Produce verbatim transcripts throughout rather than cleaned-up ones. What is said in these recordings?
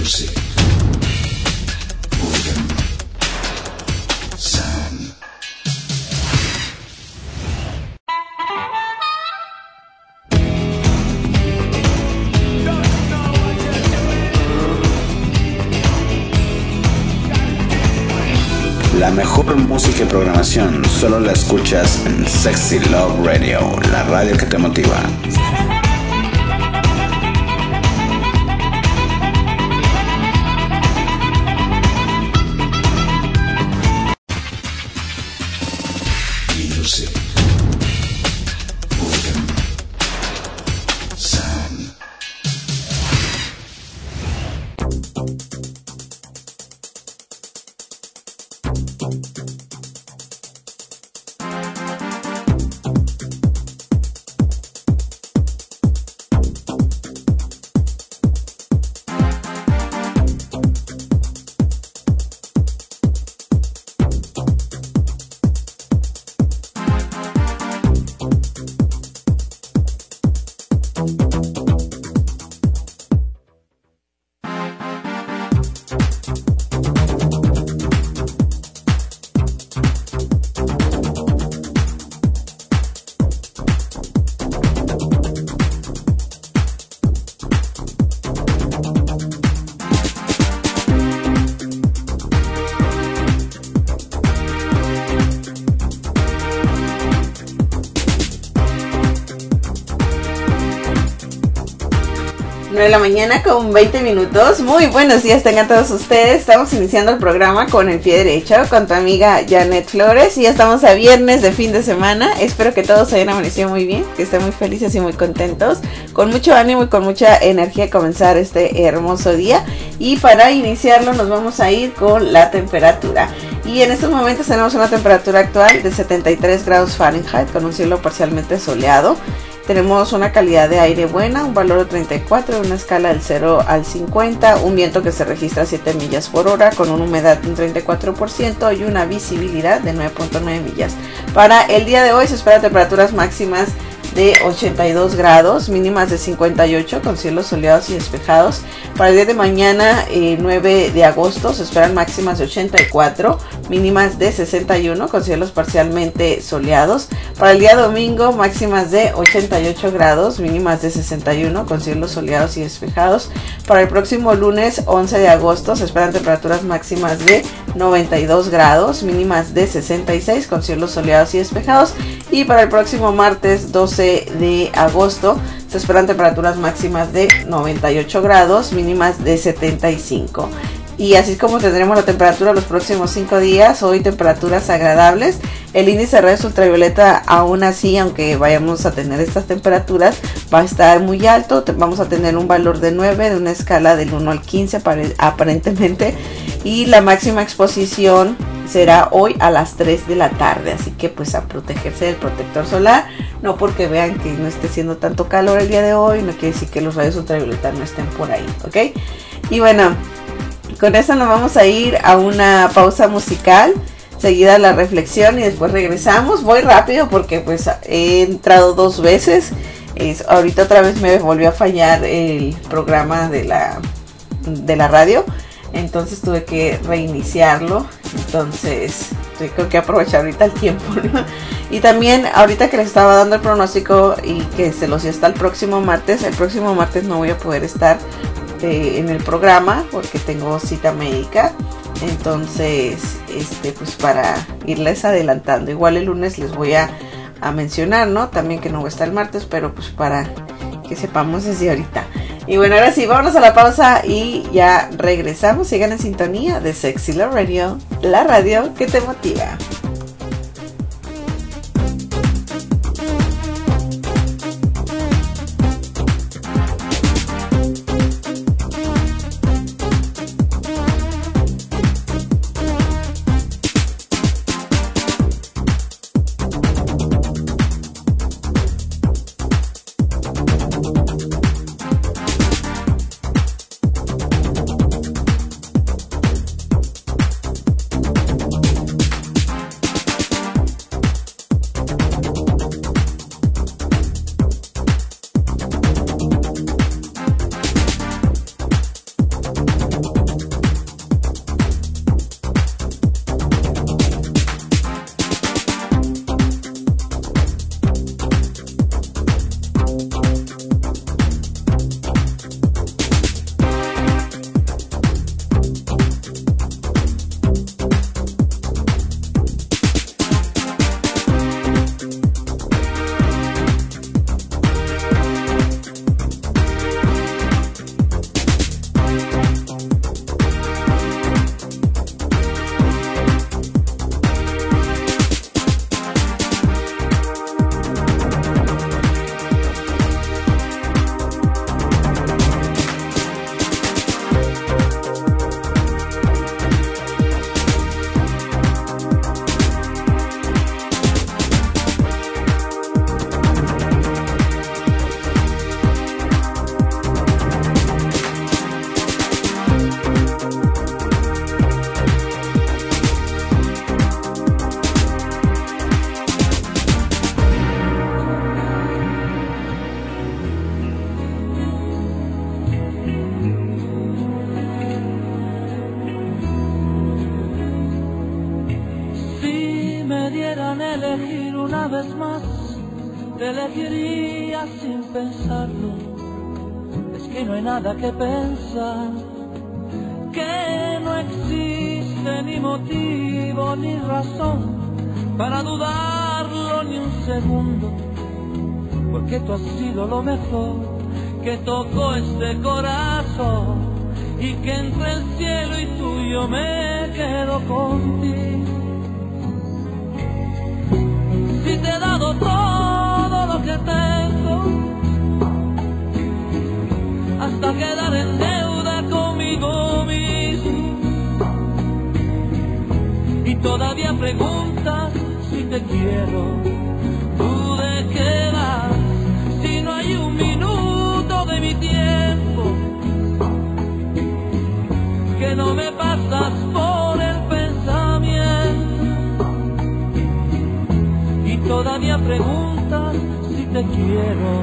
Music. Organ. Sound. La mejor música y programación solo la escuchas en Sexy Love Radio, la radio que te motiva. Music. Organ. Sound. de la mañana con veinte minutos. Muy buenos días tengan todos ustedes. Estamos iniciando el programa con el pie derecho, con tu amiga Janet Flores. Y ya estamos a viernes de fin de semana. Espero que todos hayan amanecido muy bien, que estén muy felices y muy contentos, con mucho ánimo y con mucha energía a comenzar este hermoso día. Y para iniciarlo nos vamos a ir con la temperatura. Y en estos momentos tenemos una temperatura actual de setenta y tres grados Fahrenheit con un cielo parcialmente soleado. Tenemos una calidad de aire buena, un valor de treinta y cuatro, una escala del cero al cincuenta, un viento que se registra a siete millas por hora con una humedad de un treinta y cuatro por ciento y una visibilidad de nueve punto nueve millas. Para el día de hoy se esperan temperaturas máximas de ochenta y dos grados, mínimas de cincuenta y ocho con cielos soleados y despejados. Para el día de mañana, eh, nueve de agosto, se esperan máximas de ochenta y cuatro, mínimas de sesenta y uno con cielos parcialmente soleados. Para el día domingo, máximas de ochenta y ocho grados, mínimas de sesenta y uno con cielos soleados y despejados. Para el próximo lunes, once de agosto, se esperan temperaturas máximas de noventa y dos grados, mínimas de sesenta y seis con cielos soleados y despejados. Y para el próximo martes, doce de agosto, se esperan temperaturas máximas de noventa y ocho grados, mínimas de setenta y cinco. Y así es como tendremos la temperatura los próximos cinco días. Hoy temperaturas agradables. El índice de rayos ultravioleta, aún así, aunque vayamos a tener estas temperaturas, va a estar muy alto. Vamos a tener un valor de nueve, de una escala del uno al quince aparentemente. Y la máxima exposición será hoy a las tres de la tarde. Así que pues a protegerse del protector solar. No porque vean que no esté haciendo tanto calor el día de hoy, no quiere decir que los rayos ultravioleta no estén por ahí, ¿ok? Y bueno, con eso nos vamos a ir a una pausa musical, seguida la reflexión y después regresamos. Voy rápido porque pues he entrado dos veces. Es, ahorita otra vez me volvió a fallar el programa de la, de la radio. Entonces tuve que reiniciarlo. Entonces tengo que aprovechar ahorita el tiempo, ¿no? Y también ahorita que les estaba dando el pronóstico y que se los dio hasta el próximo martes. El próximo martes no voy a poder estar eh, en el programa porque tengo cita médica. Entonces este pues para irles adelantando, igual el lunes les voy a, a mencionar, ¿no? También que no voy a estar el martes, pero pues para que sepamos desde ahorita. Y bueno, ahora sí, vámonos a la pausa y ya regresamos. Sigan en sintonía de Sexy Love Radio, la radio que te motiva. vez más te elegiría sin pensarlo. Es que no hay nada que pensar, que no existe ni motivo ni razón para dudarlo ni un segundo, porque tú has sido lo mejor que tocó este corazón, y que entre el cielo y tú yo me quedo contigo. Si te he dado todo lo que tengo, hasta quedar en deuda conmigo mismo, y todavía preguntas si te quiero, ¿tú de qué vas? Si no hay un minuto de mi tiempo que no me pasas por el pensamiento, y todavía preguntas si te quiero.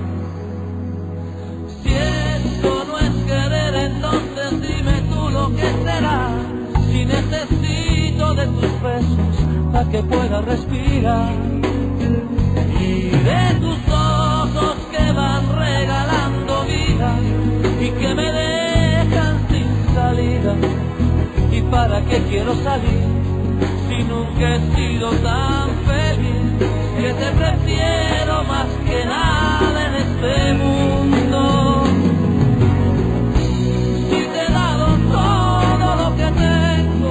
Si esto no es querer, entonces dime tú lo que será. Si necesito de tus besos para que pueda respirar, y de tus ojos que van regalando vida y que me dejan sin salida. ¿Y para qué quiero salir si nunca he sido tan feliz? Que te prefiero más que nada en este mundo. Si te he dado todo lo que tengo,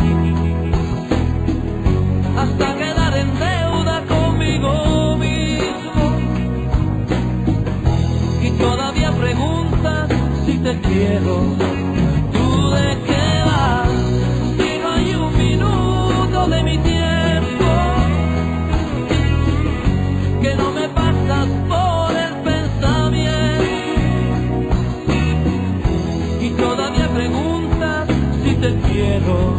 hasta quedar en deuda conmigo mismo, y todavía preguntas si te quiero, ¿tú de qué vas? Si no hay un minuto de mi tiempo que no me pasas por el pensamiento, y todavía preguntas si te quiero.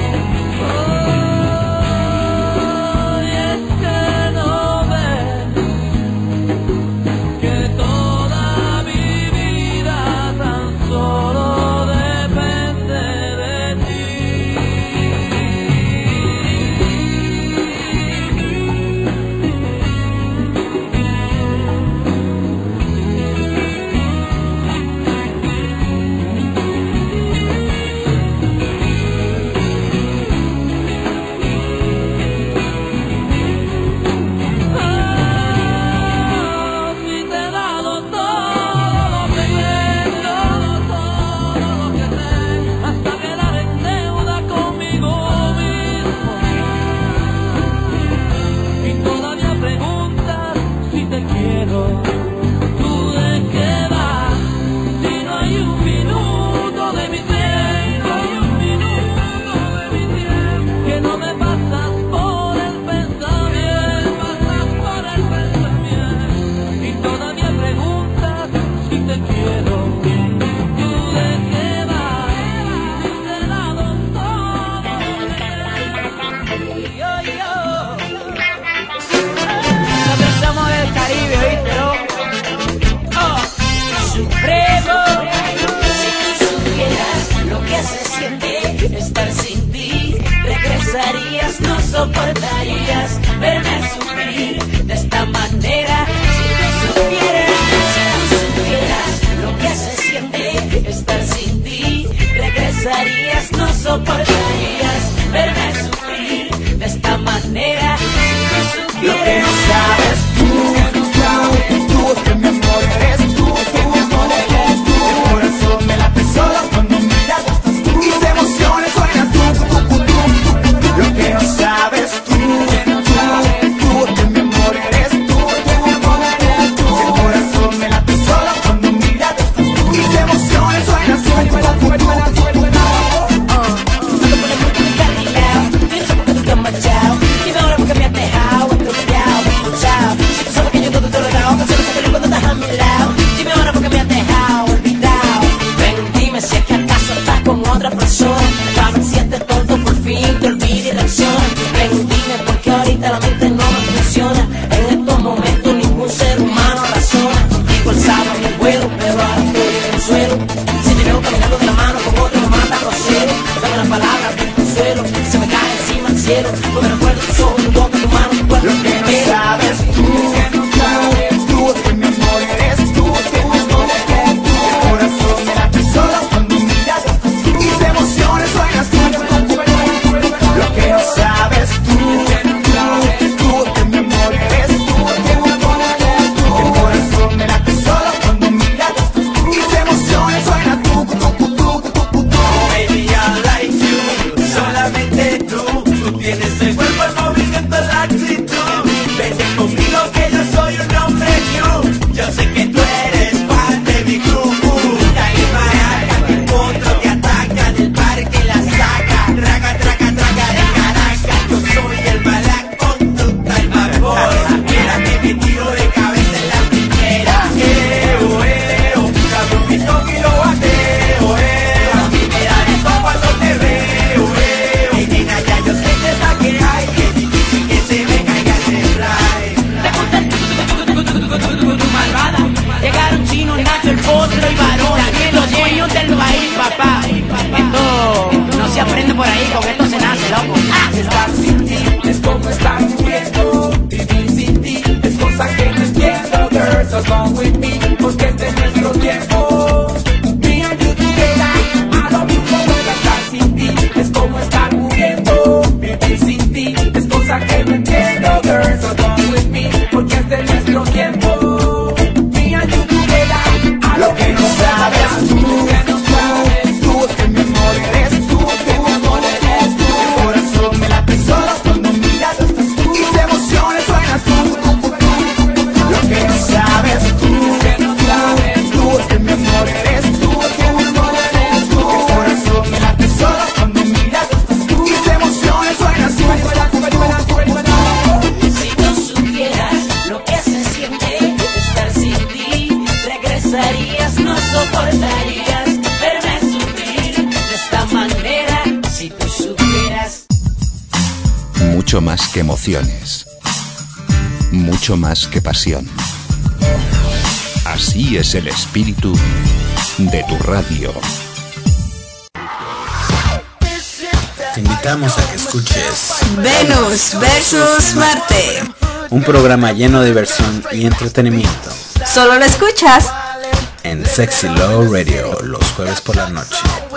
Soportarías verme sufrir de esta manera. Si tú supieras, si supieras lo que se siente estar sin ti, regresarías, no soportarías verme sufrir de esta manera. Si tú supieras, lo que no sabes tú, tú, tú, que mi amor eres tú, que mi amor eres tú. El corazón me late solo cuando mira estás tú, mis emociones suenan tú, tú, tú, tú, tú. Lo que no sabes tú, tú, que mi amor eres tú, que mi amor eres tú. El corazón me late solo cuando mira estás tú, mis emociones suenan tú, tú, tú, tú. La mente no me funciona, en estos momentos ningún ser humano razona. Igual sábado en el vuelo, pero ahora estoy en el suelo. Si te veo caminando de la mano con otro me mata grosero. Dame las palabras de consuelo, se me cae encima, cielo, donde recuerdo tu sol, tu boca, tu mano, tu cuerpo. Lo que no sabes tú, que no sabes tú, que mi amor eres tú, que mi amor eres tú. El corazón me late solo cuando miras y de emociones suenas tú. Lo que no sabes tú, que no sabes tú, que mi amor eres tú, que mi amor eres tú. El corazón me late solo cuando miras y de emociones suenas tú, tú, tú, tú, tú, tú, tú. Baby, I like you, solamente tú. Tú tienes el cuerpo, el movimiento, la actitud. Vete conmigo que yo soy un hombre new. Yo sé que tú eres parte de mi club. Dale maraca, te encuentro, te ataca, del parque la saca. Traga, traga, traga de Caracas. Yo soy el mala conducta, el vapor. Mira que me tiro de cabeza en la primera. Eo, eo, cabrón, mi toque lo bateo, eo. A mí me da de todo cuando te veo, eo. Ey, nena, ya yo sé que es la que hay. Es difícil que se me caiga ese fly. Te gusta el tu malvada. Llegaron Chino, Nacho, el Potro y Varón. También los dueños del país, papá. Esto no se aprende por ahí, con esto se nace, loco. Ah. Estar sin ti es como estar muriendo. Vivir sin ti es cosa que no entiendo. Girl, so come with me, porque este es nuestro tiempo. Me and you together, I love you forever. Estar sin ti es como estar muriendo. Vivir sin ti es cosa que no entiendo. Girl, so come with me, porque este es nuestro tiempo. Me and you together, I love you. Lo que no sabes tú, que no sabes tú, que mi amor eres tú, que mi amor eres tú. El corazón me late solo cuando miras y de emociones suenas tú. Lo que no sabes tú, que no sabes tú, que mi amor eres tú, que mi amor eres tú. El corazón me late solo cuando miras y de emociones suenas tú. Si tú supieras lo que se siente estar sin ti, regresarías, no soportarías verme sufrir de esta manera. Si tú supieras. Mucho más que emociones, mucho más que pasión. Así es el espíritu de tu radio. Te invitamos a que escuches Venus versus Marte. un programa lleno de diversión y entretenimiento Solo lo escuchas en Sexy Love Radio los jueves por la noche.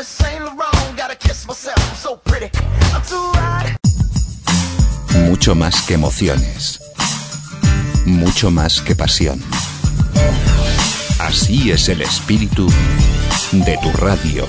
Mucho más que emociones, mucho más que pasión. Así es el espíritu de tu radio.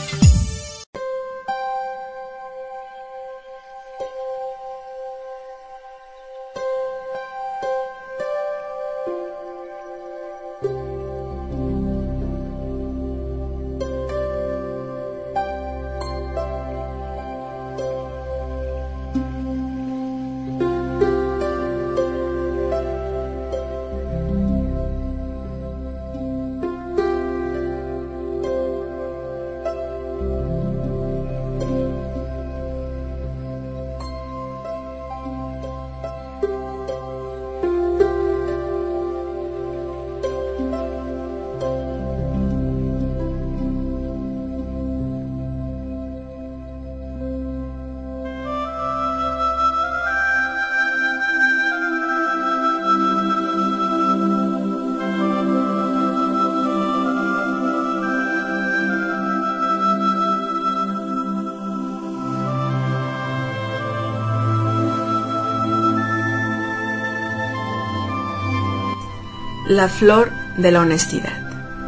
La flor de la honestidad.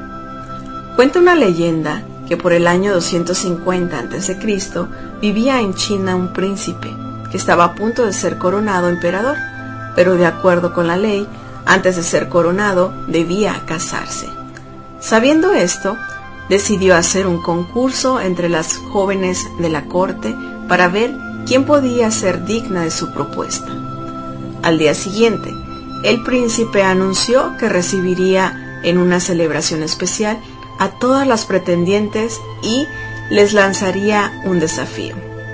Cuenta una leyenda que por el año doscientos cincuenta antes de Cristo vivía en China un príncipe que estaba a punto de ser coronado emperador, pero de acuerdo con la ley, antes de ser coronado debía casarse. Sabiendo esto, decidió hacer un concurso entre las jóvenes de la corte para ver quién podía ser digna de su propuesta. Al día siguiente, el príncipe anunció que recibiría en una celebración especial a todas las pretendientes y les lanzaría un desafío.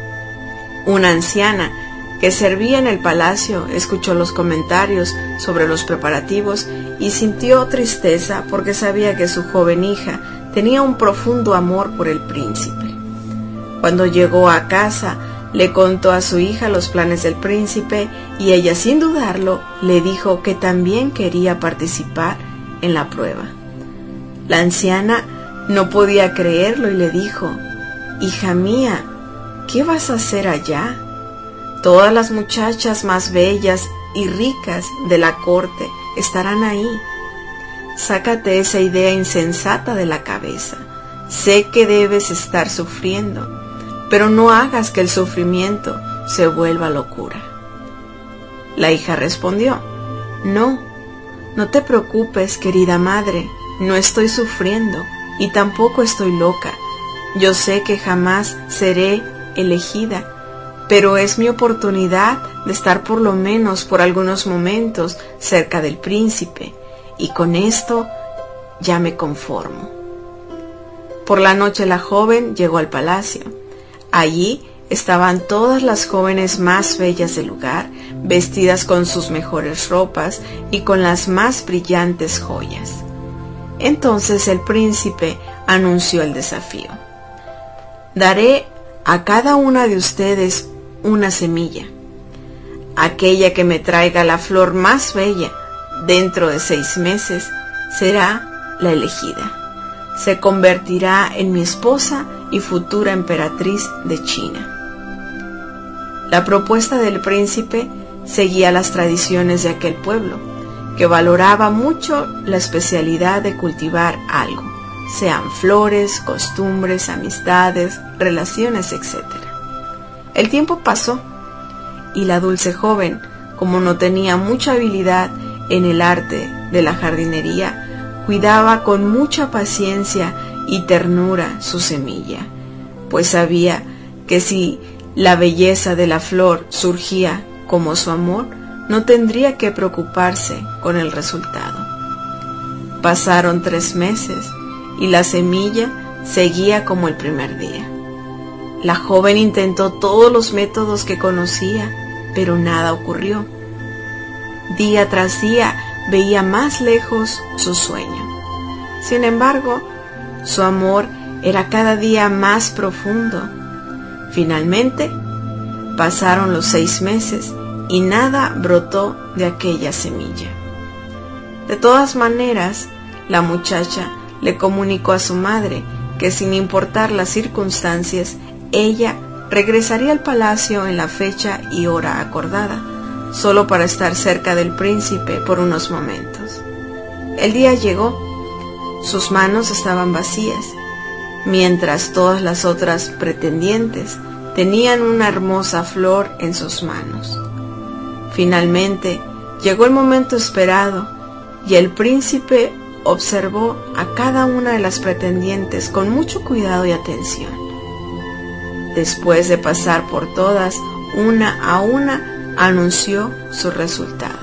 Una anciana que servía en el palacio escuchó los comentarios sobre los preparativos y sintió tristeza porque sabía que su joven hija tenía un profundo amor por el príncipe. Cuando llegó a casa, Le contó a su hija los planes del príncipe y ella, sin dudarlo, le dijo que también quería participar en la prueba. La anciana no podía creerlo y le dijo: «Hija mía, ¿qué vas a hacer allá? Todas las muchachas más bellas y ricas de la corte estarán ahí. Sácate esa idea insensata de la cabeza. Sé que debes estar sufriendo, pero no hagas que el sufrimiento se vuelva locura». La hija respondió: «No, no te preocupes, querida madre, no estoy sufriendo y tampoco estoy loca. Yo sé que jamás seré elegida, pero es mi oportunidad de estar por lo menos por algunos momentos cerca del príncipe, y con esto ya me conformo». Por la noche la joven llegó al palacio. Allí estaban todas las jóvenes más bellas del lugar, vestidas con sus mejores ropas y con las más brillantes joyas. Entonces el príncipe anunció el desafío: «Daré a cada una de ustedes una semilla. Aquella que me traiga la flor más bella dentro de seis meses será la elegida. Se convertirá en mi esposa y futura emperatriz de China». La propuesta del príncipe seguía las tradiciones de aquel pueblo, que valoraba mucho la especialidad de cultivar algo, sean flores, costumbres, amistades, relaciones, etcétera. El tiempo pasó y la dulce joven, como no tenía mucha habilidad en el arte de la jardinería, cuidaba con mucha paciencia y ternura su semilla, pues sabía que si la belleza de la flor surgía como su amor, no tendría que preocuparse con el resultado. Pasaron tres meses y la semilla seguía como el primer día. La joven intentó todos los métodos que conocía, pero nada ocurrió. Día tras día veía más lejos su sueño. Sin embargo, su amor era cada día más profundo. Finalmente, pasaron los seis meses y nada brotó de aquella semilla. De todas maneras, la muchacha le comunicó a su madre que, sin importar las circunstancias, ella regresaría al palacio en la fecha y hora acordada, solo para estar cerca del príncipe por unos momentos. El día llegó. Sus manos estaban vacías, mientras todas las otras pretendientes tenían una hermosa flor en sus manos. Finalmente llegó el momento esperado y el príncipe observó a cada una de las pretendientes con mucho cuidado y atención. Después de pasar por todas, una a una, anunció su resultado.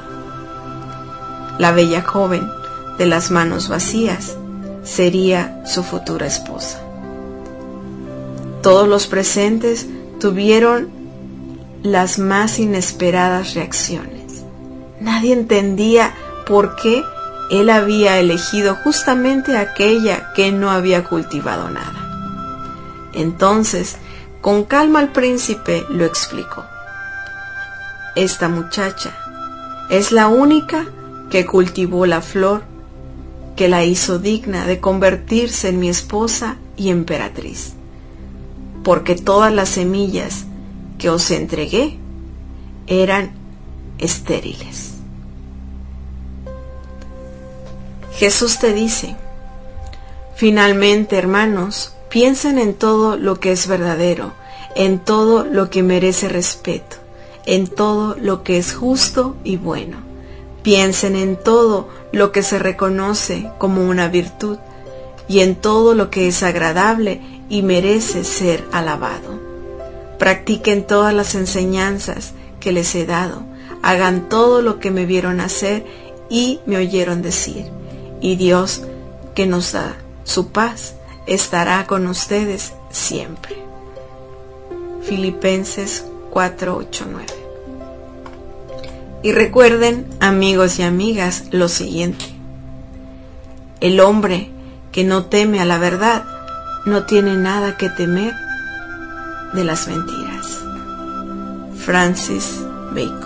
La bella joven de las manos vacías sería su futura esposa. Todos los presentes tuvieron las más inesperadas reacciones. Nadie entendía por qué él había elegido justamente aquella que no había cultivado nada. Entonces, con calma el príncipe lo explicó: «Esta muchacha es la única que cultivó la flor que la hizo digna de convertirse en mi esposa y emperatriz, porque todas las semillas que os entregué eran estériles». Jesús te dice: finalmente, hermanos, piensen en todo lo que es verdadero, en todo lo que merece respeto, en todo lo que es justo y bueno. Piensen en todo lo que se reconoce como una virtud y en todo lo que es agradable y merece ser alabado. Practiquen todas las enseñanzas que les he dado. Hagan todo lo que me vieron hacer y me oyeron decir. Y Dios, que nos da su paz, estará con ustedes siempre. Filipenses cuatro, ocho, nueve. Y recuerden, amigos y amigas, lo siguiente: el hombre que no teme a la verdad no tiene nada que temer de las mentiras. Francis Bacon.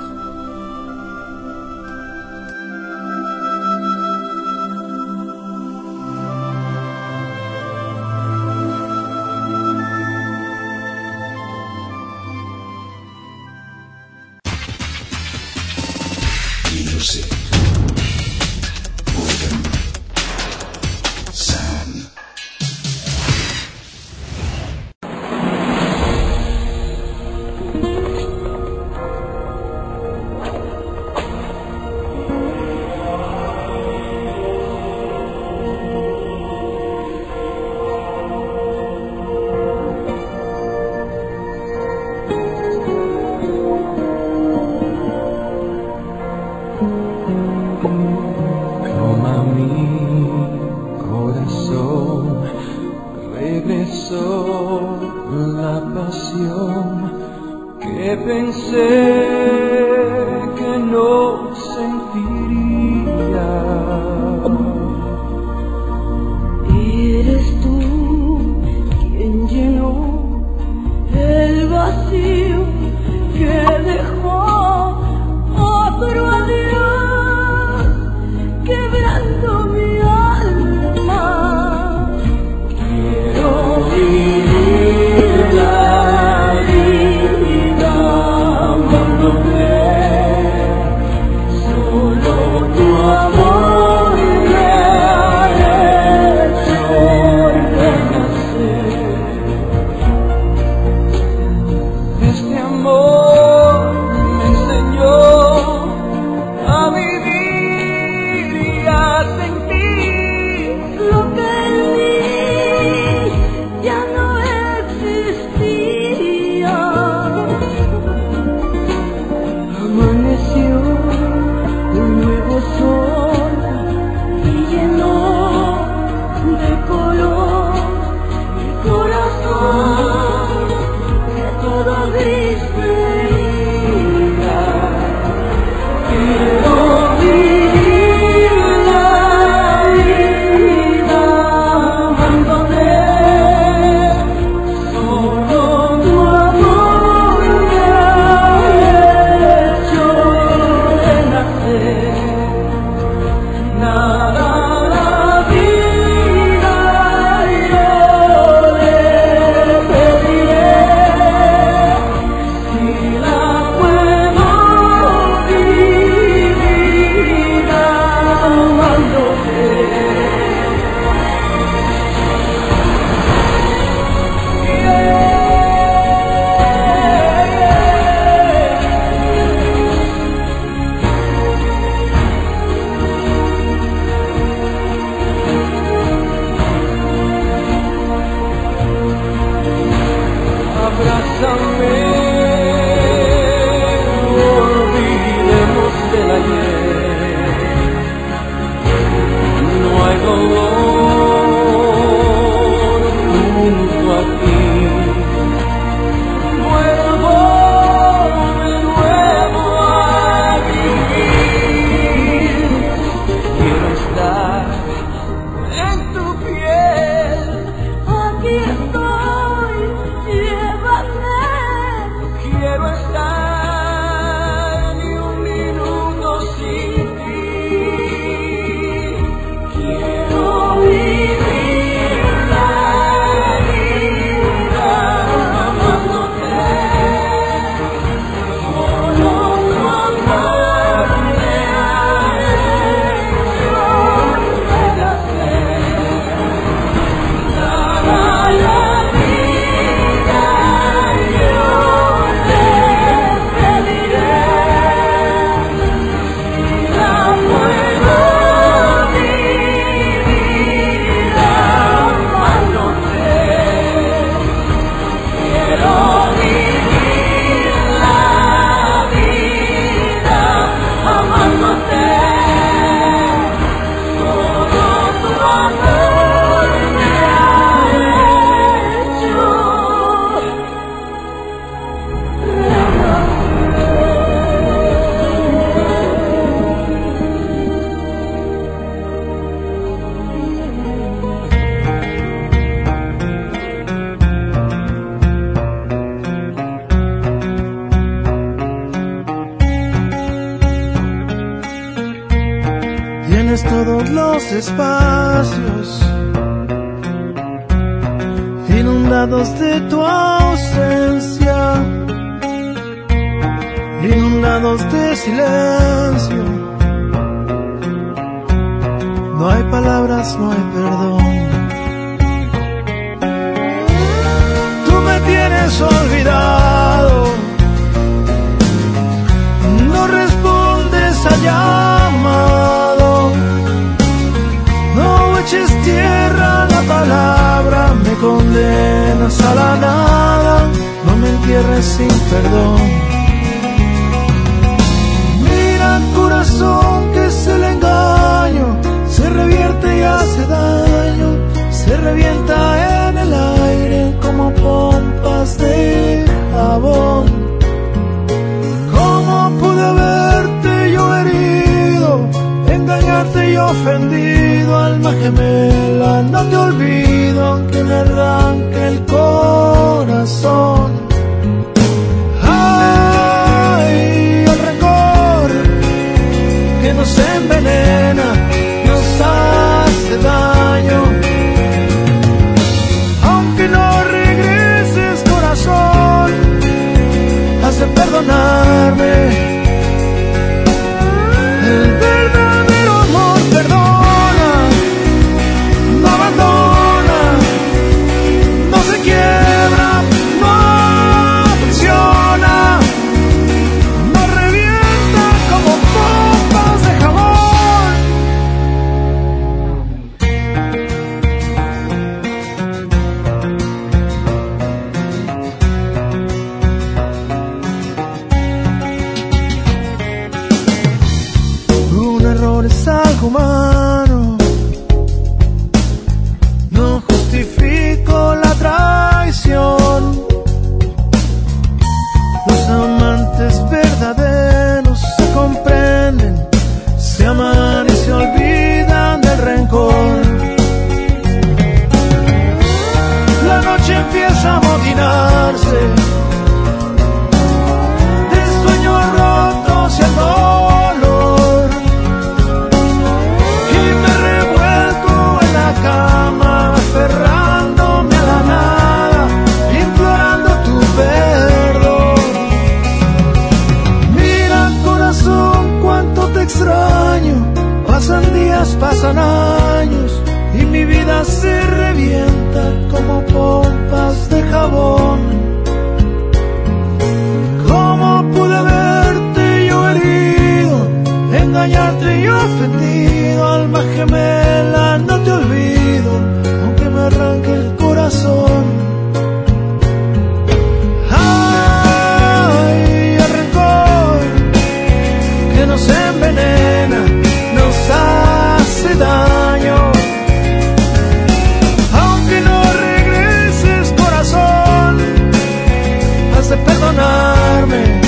Vivir la vida, amando todos los espacios, inundados de tu ausencia, inundados de silencio. No hay palabras, no hay perdón. Tú me tienes olvidado, no respondes al llamado, no eches tierra a la palabra, me condenas a la nada, no me entierres sin perdón. Mira, corazón, que es el engaño, se revierte y hace daño, se revienta en el aire como pompas de jabón. ¿Cómo pude haberte yo herido, engañarte y ofendido? Alma gemela, no te olvido, aunque me arranque el corazón. Ay, el rencor que nos envenena, nos hace daño. Aunque no regreses, corazón, has de perdonarme. El verdadero amor perdona, no abandona, no se quiebra, no aprisiona, no revienta como pompas de jabón. Es algo humano, no justifico la traición. Los amantes verdaderos se comprenden, se aman y se olvidan del rencor. La noche empieza a amotinarse de sueños rotos y el dolor. Cama, aferrándome a la nada, implorando tu perdón. Mira, corazón, cuánto te extraño. Pasan días, pasan años, y mi vida se revienta como pompas de jabón. ¿Cómo pude haberte yo herido, engañarte y ofendido? Alma gemela, no te olvido, aunque me arranque el corazón. Ay, el rencor que nos envenena, nos hace daño. Aunque no regreses, corazón, has de perdonarme.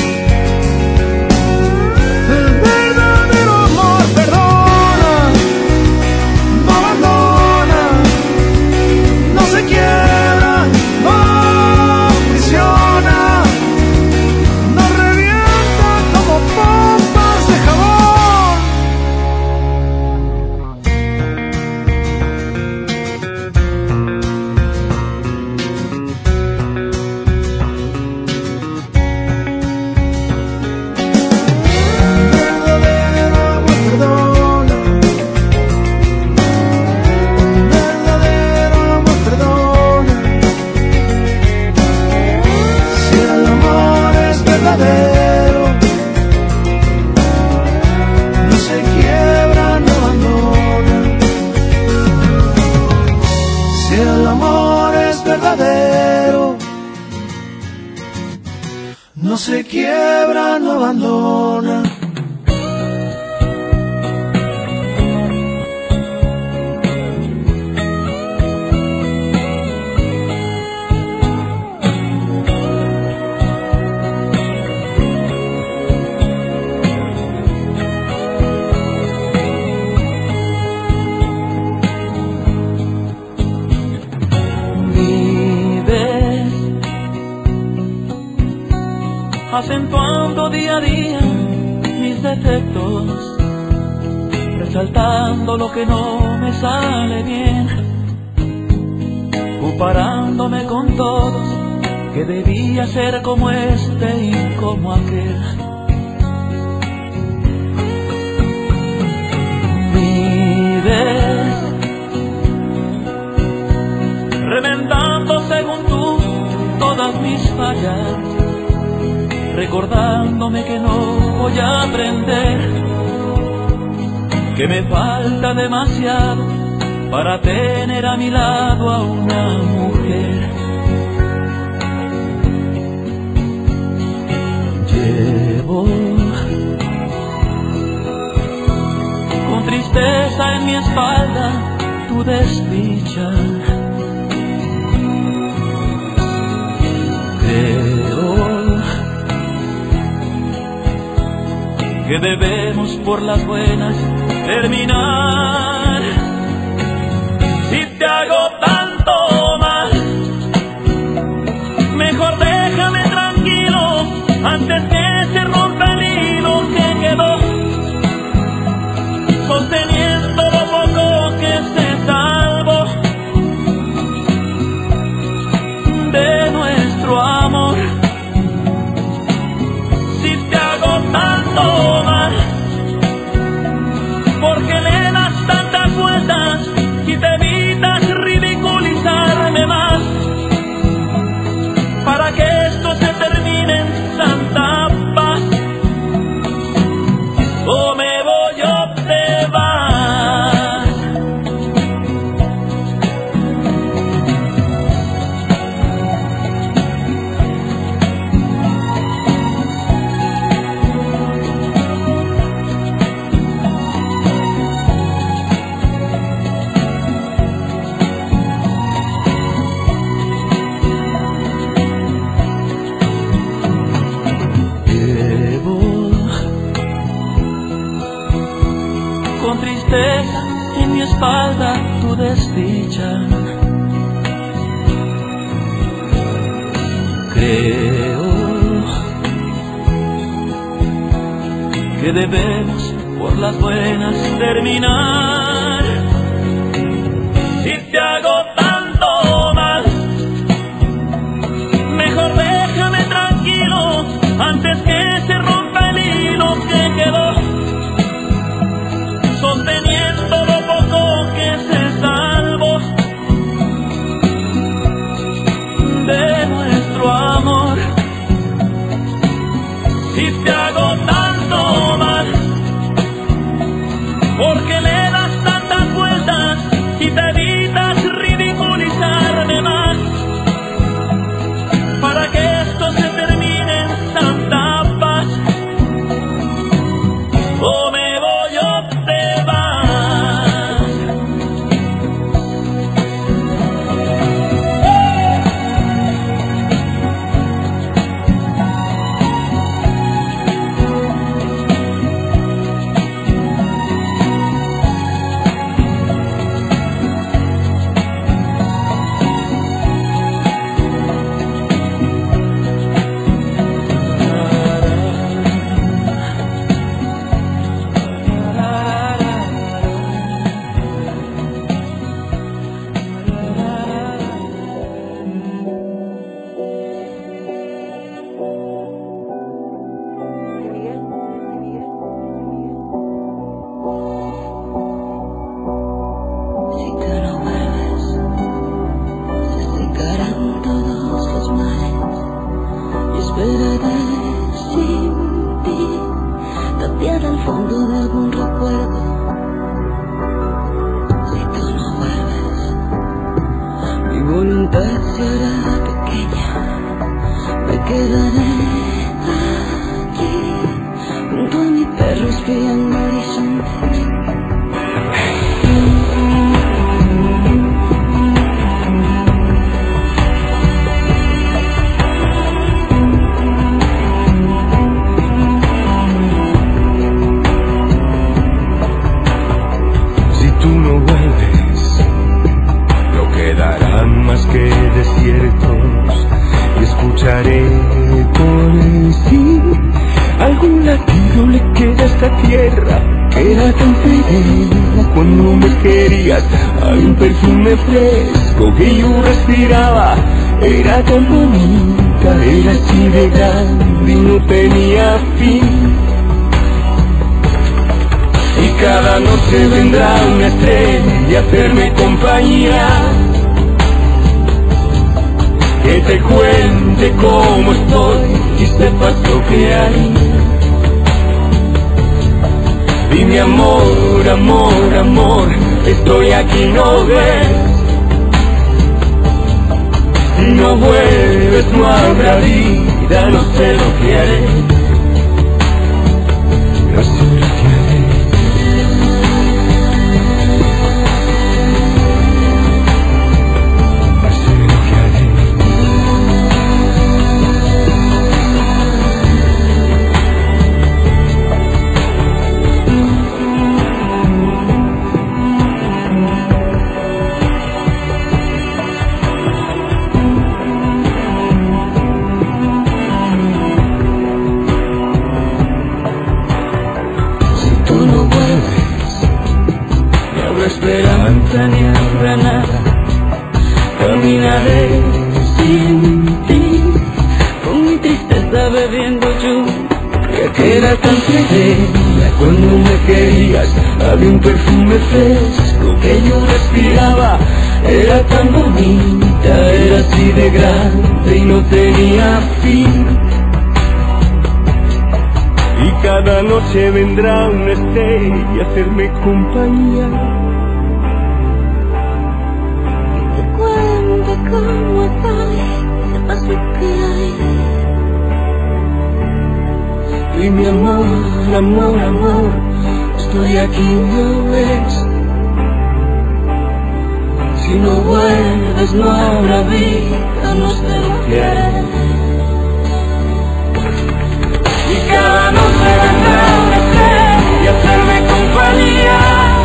No se quiebra, no abandona. Acentuando día a día mis defectos, resaltando lo que no me sale bien, comparándome con todos, que debía ser como este y como aquel. Vives reventando según tú todas mis fallas, recordándome que no voy a aprender, que me falta demasiado para tener a mi lado a una mujer. Llevo con tristeza en mi espalda tu desdicha. Creo que debemos por las buenas terminar. Si te hago tanto mal, mejor déjame tranquilo antes que se rompa el hilo que quedó sosteniendo lo poco que se salvó de nuestro amor. Si te hago tanto mal, porque le das tantas vueltas y te evitas ridiculizarme más, para que esto se termine en santa paz. O me voy o te vas. Con tristeza en mi espalda tu desdicha. Creo que debemos por las buenas terminar. Si te hago tanto mal, mejor déjame tranquilo antes que se rompa el hilo que quedó sosteniendo lo poco que se salvó de nuestro amor. Si te hago tanto mal, porque le das tantas vueltas y te evitas ridiculizarme más, para que esto se termine en santa paz. O me voy o te vas. Algún latido le queda a esta tierra que era tan feliz cuando me querías. Hay un perfume fresco que yo respiraba, era tan bonita, era así de grande y no tenía fin. Y cada noche vendrá una estrella a hacerme compañía, que te cuente cómo estoy y sepas lo que hay. Dime amor, amor, amor, estoy aquí, no ves. Si no vuelves no habrá vida, no sé lo que haré, no sé lo que haré. Esperanza ni habrá nada, caminaré sin ti, con mi tristeza bebiendo lluvia que era tan tremenda cuando me querías. Había un perfume fresco que yo respiraba, era tan bonita, era así de grande y no tenía fin. Y cada noche vendrá una estrella a hacerme compañía, ¿cómo estoy? Sepas lo que hay. Y mi amor, amor, amor, estoy aquí, ¿no ves? Si no vuelves no habrá vida, no sé lo que haré. Y cada noche vendrá una estrella a hacerme compañía,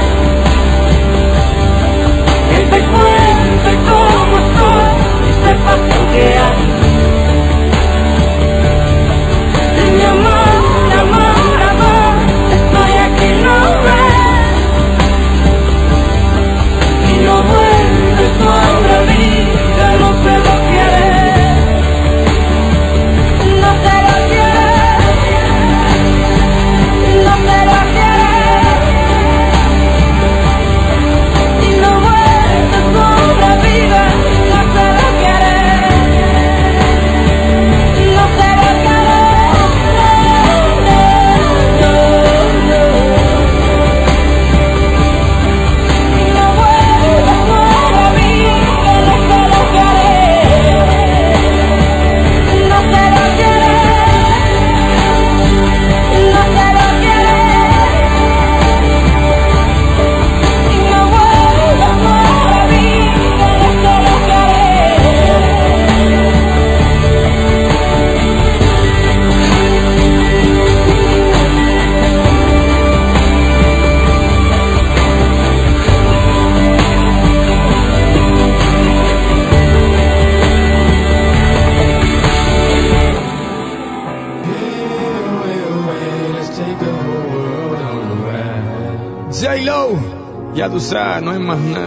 que te cuente cómo estoy y sepas lo que hay. Y mi amor, amor, amor, estoy aquí, no ves. Si no vuelves no habrá vida, no sé lo que haré, no sé lo que haré, no sé lo que haré. Si no vuelves no habrá vida, no sé lo que haré, no sé lo que haré, no, no. Si no vuelves no habrá vida, no sé lo que haré, no sé lo que haré, no sé lo que haré. Si no vuelves no habrá vida, no sé lo que haré. J-Lo, ya tú sabes, no hay más nada.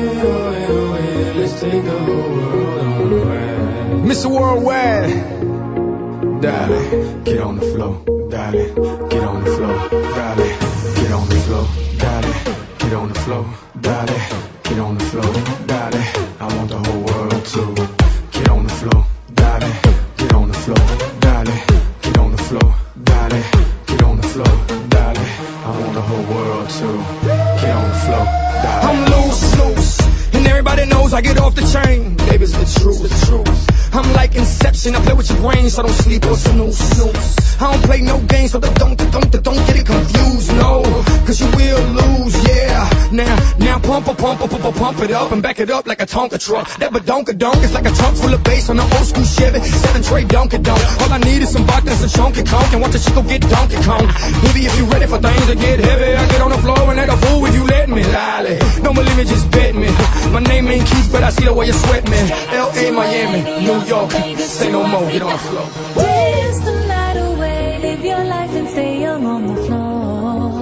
mister Worldwide, dale, get on the floor, dale, get on the floor, dale, get on the floor, dale, get on the floor, dale, get on the floor, dale. I want the whole world to get on the floor, dale, get on the floor, dale, get on the floor, dale, get on the floor, dale. I want the whole world to get on the floor, dale. I'm loose, loose, and everybody knows I get off the chain. Baby's the truth, the truth. I'm like Inception, I play with your brain, so I don't sleep or snooze, snooze. I don't play no games, so don't, don't, don't, don't get it confused, no, cause you will lose, yeah. Now, now pump, pump, pump, pump, pump, pump it up and back it up like a Tonka truck. That badonka-donk is like a trunk full of bass on an old school Chevy, seven tray Donkey-Donk. All I need is some vodka and some chunky conk, and watch the shit go get Donkey Kong. Maybe if you ready for things to get heavy, I get on the floor and act a fool if you let me, lolly. Don't believe me, just bet me. My name ain't Keith, but I see the way you sweat me. L A, Miami, New York, say no more, get on the floor. Dance the night away, live your your life and stay young on the floor.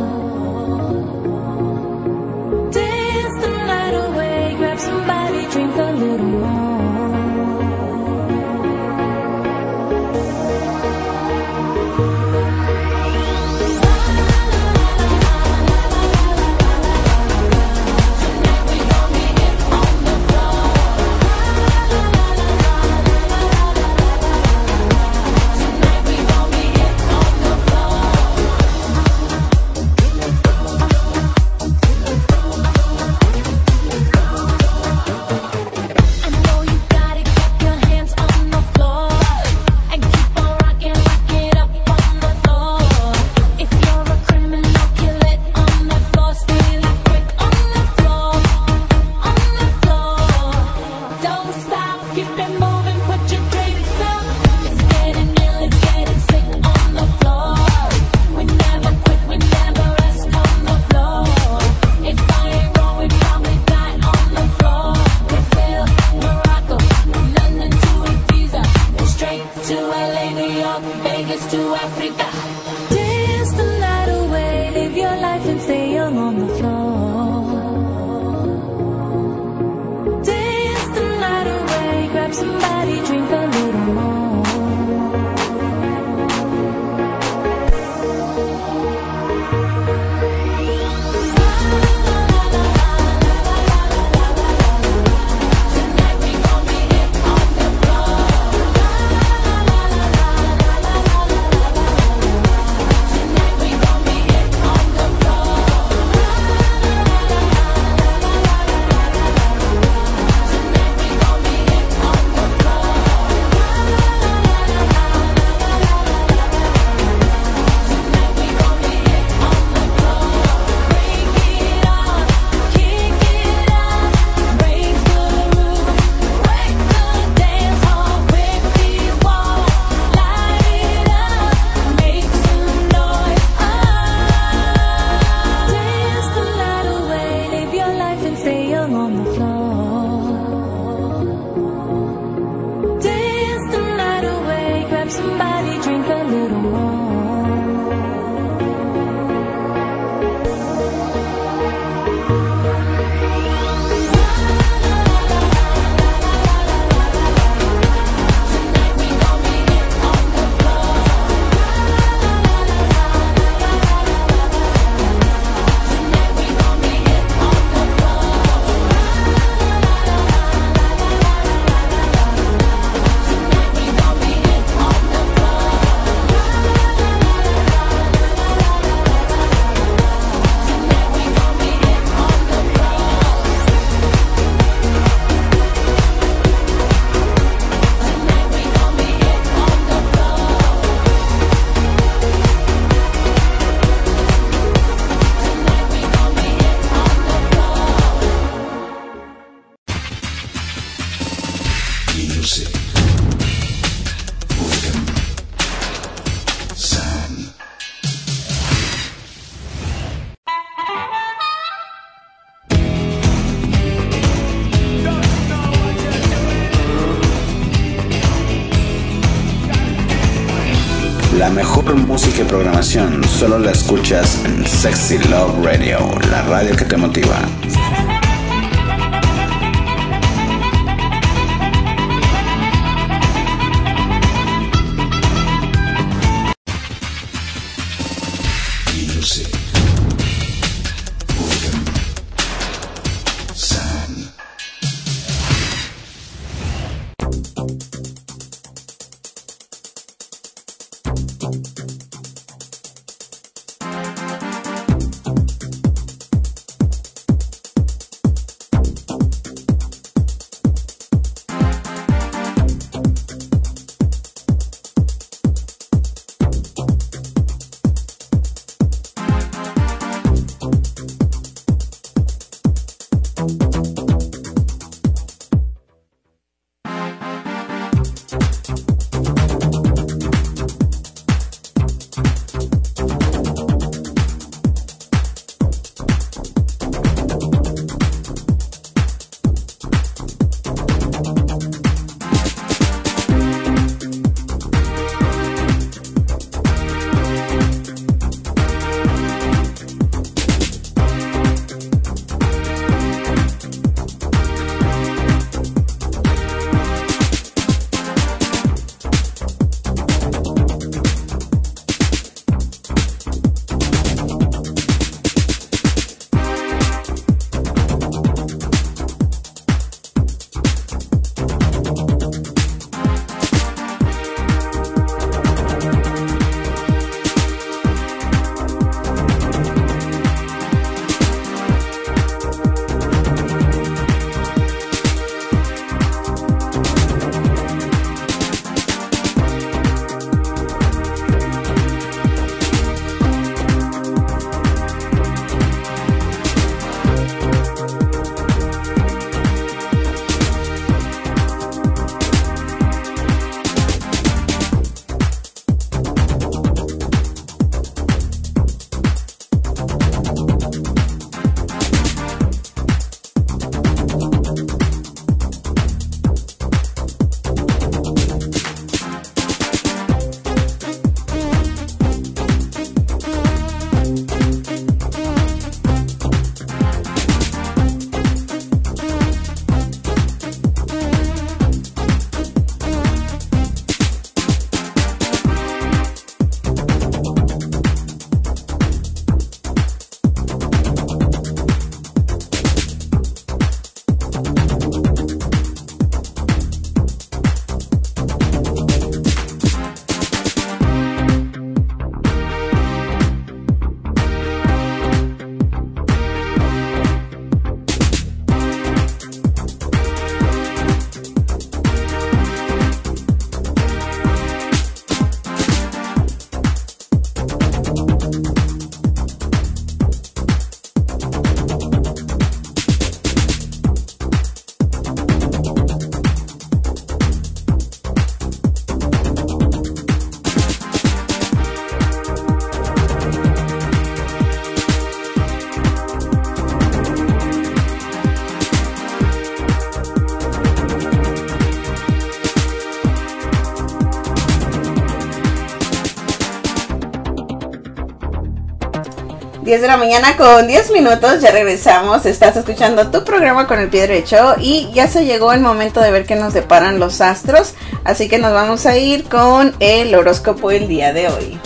Dance the night away, grab somebody, drink a little more. La mejor música y programación solo la escuchas en Sexy Love Radio, la radio que te motiva. diez de la mañana con diez minutos, ya regresamos. Estás escuchando tu programa con el pie derecho y ya se llegó el momento de ver qué nos deparan los astros. Así que nos vamos a ir con el horóscopo del día de hoy.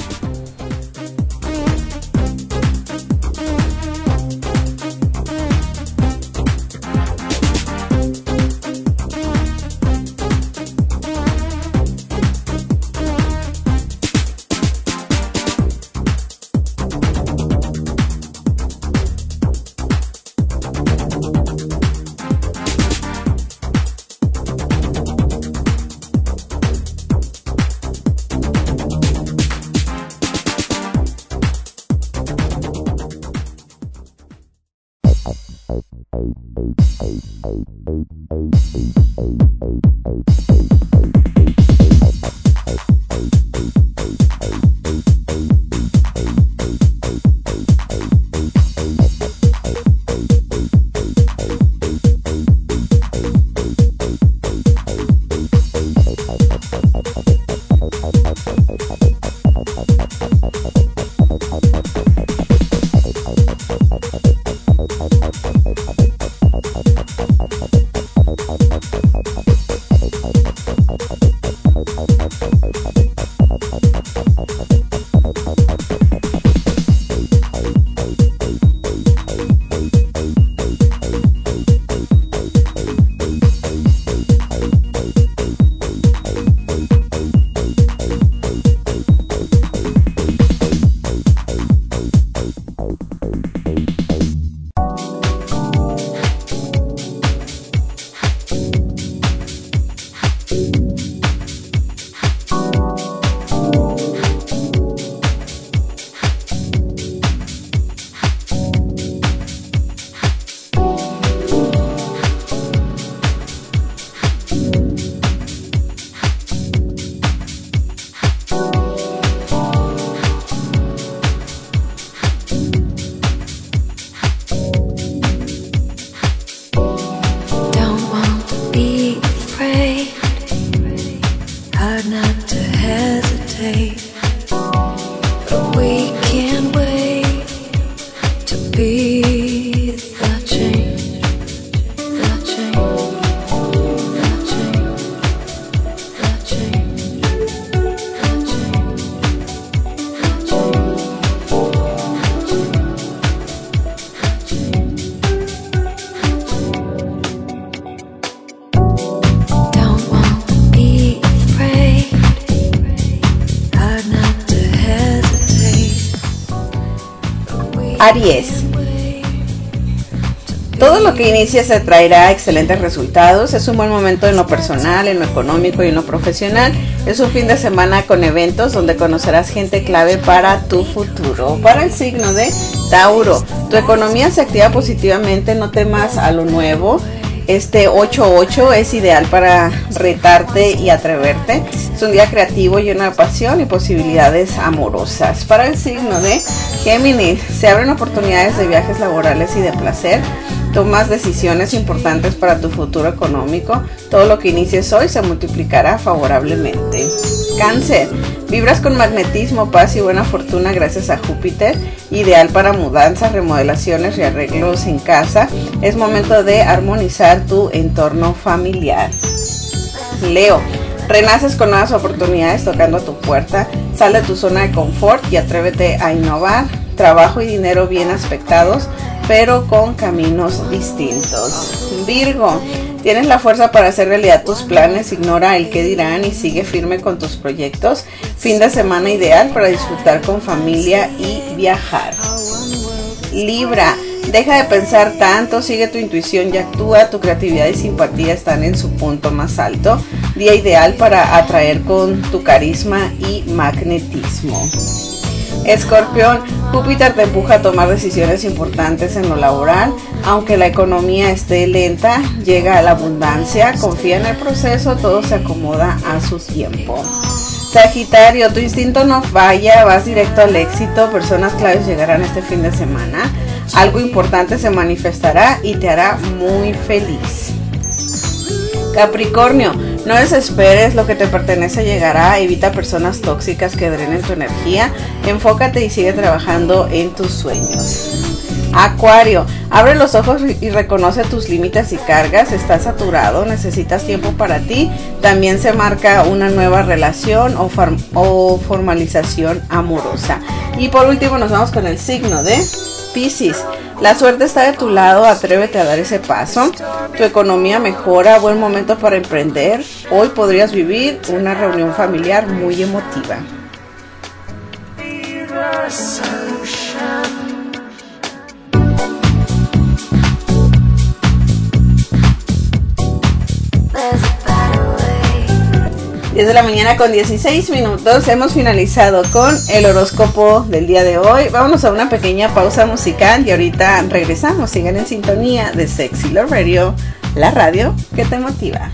Aries. Todo lo que inicie se traerá excelentes resultados. Es un buen momento en lo personal, en lo económico y en lo profesional. Es un fin de semana con eventos donde conocerás gente clave para tu futuro. Para el signo de Tauro, tu economía se activa positivamente, no temas a lo nuevo. Este ocho ocho es ideal para retarte y atreverte. Es un día creativo, lleno de pasión y posibilidades amorosas. Para el signo de Géminis, se abren oportunidades de viajes laborales y de placer. Tomas decisiones importantes para tu futuro económico. Todo lo que inicies hoy se multiplicará favorablemente. Cáncer, vibras con magnetismo, paz y buena fortuna gracias a Júpiter. Ideal para mudanzas, remodelaciones y arreglos en casa. Es momento de armonizar tu entorno familiar. Leo, renaces con nuevas oportunidades tocando a tu puerta. Sal de tu zona de confort y atrévete a innovar. Trabajo y dinero bien aspectados, pero con caminos distintos. Virgo, tienes la fuerza para hacer realidad tus planes, ignora el qué dirán y sigue firme con tus proyectos. Fin de semana ideal para disfrutar con familia y viajar. Libra, deja de pensar tanto, sigue tu intuición y actúa. Tu creatividad y simpatía están en su punto más alto. Día ideal para atraer con tu carisma y magnetismo. Escorpión, Júpiter te empuja a tomar decisiones importantes en lo laboral. Aunque la economía esté lenta, llega a la abundancia. Confía en el proceso, todo se acomoda a su tiempo. Sagitario, tu instinto no falla, vas directo al éxito. Personas claves llegarán este fin de semana. Algo importante se manifestará y te hará muy feliz. Capricornio, No desesperes, lo que te pertenece llegará. Evita personas tóxicas que drenen tu energía. Enfócate y sigue trabajando en tus sueños. Acuario, abre los ojos y reconoce tus límites y cargas. Estás saturado, necesitas tiempo para ti. También se marca una nueva relación o, far- o formalización amorosa. Y por último nos vamos con el signo de Piscis. La suerte está de tu lado, atrévete a dar ese paso. Tu economía mejora, buen momento para emprender. Hoy podrías vivir una reunión familiar muy emotiva. diez de la mañana con dieciséis minutos. Hemos finalizado con el horóscopo del día de hoy. Vámonos a una pequeña pausa musical y ahorita regresamos. Sigan en sintonía de Sexy Love Radio, la radio que te motiva.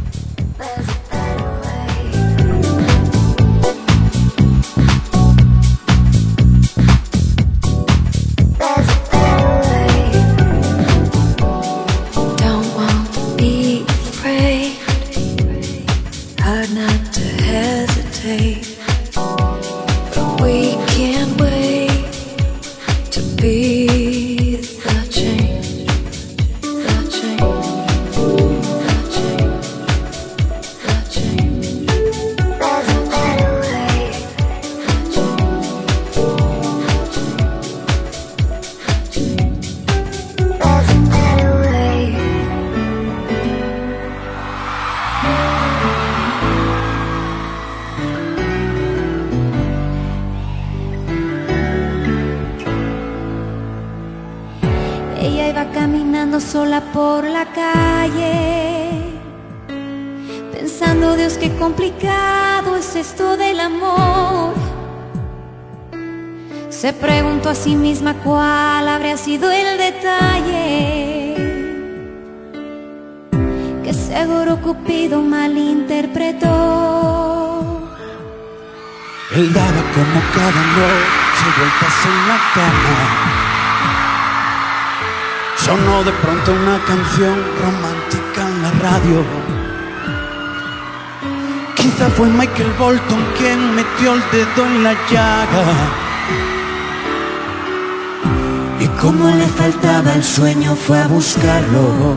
Sola por la calle, pensando, Dios, qué complicado es esto del amor. Se preguntó a sí misma cuál habría sido el detalle que seguro Cupido malinterpretó. Él daba como cada noche vueltas en la cama. Sonó de pronto una canción romántica en la radio. Quizá fue Michael Bolton quien metió el dedo en la llaga. Y como le faltaba el sueño fue a buscarlo.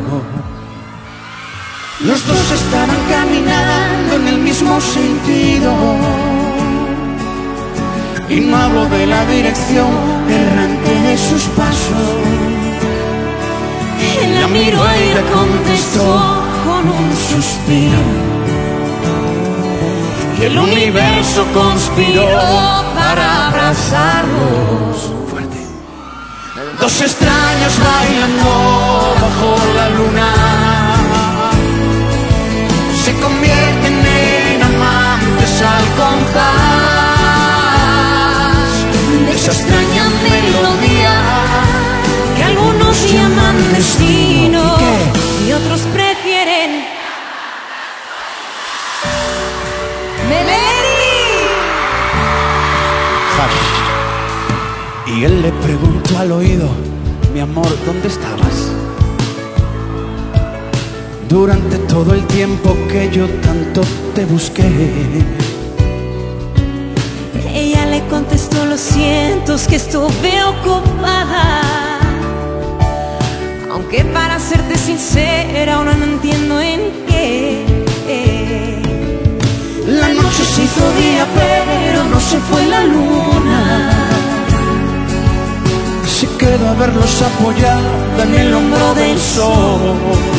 Los dos estaban caminando en el mismo sentido. Y no hablo de la dirección errante de sus pasos. Él la miró y le contestó con un suspiro. Y el universo conspiró para abrazarlos. Fuerte. Dos extraños bailando bajo la luna se convierten en amantes al compás de esa extraña melodía que algunos llaman destino y otros prefieren Melody. Y él le preguntó al oído: mi amor, ¿dónde estabas? Durante todo el tiempo que yo tanto te busqué. Ella le contestó: lo siento, es que estuve ocupada. Aunque para serte sincera ahora no entiendo en qué. La noche se hizo día pero no se fue la luna. Se quedó a verlos apoyada en el hombro del sol.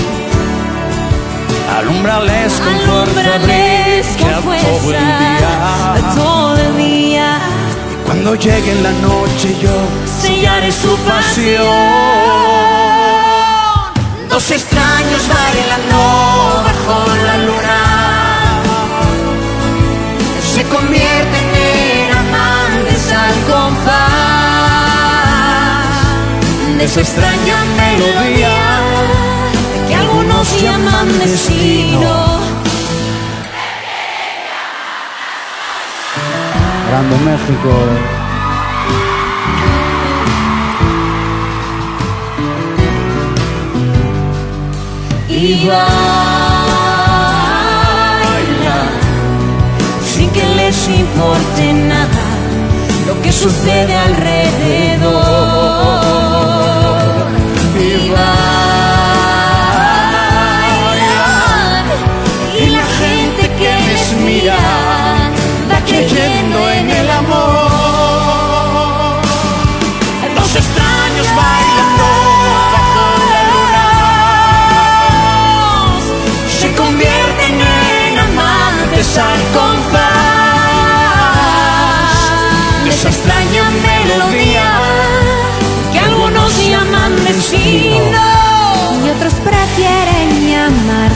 Alumbrales con fuerza, brilla todo el día. Todo el día. Y cuando llegue la noche yo sellaré su pasión. Dos extraños bailando bajo la luna se convierten en amantes al compás de esa extraña melodía que algunos llaman destino. Grande México. Y va nos importe nada lo que sucede alrededor. Y bailan, y la gente que les mira va creyendo en el amor. Dos extraños bailando bajo la luna se convierten en amantes al compás de esa extraña melodía que algunos llaman destino y otros prefieren llamar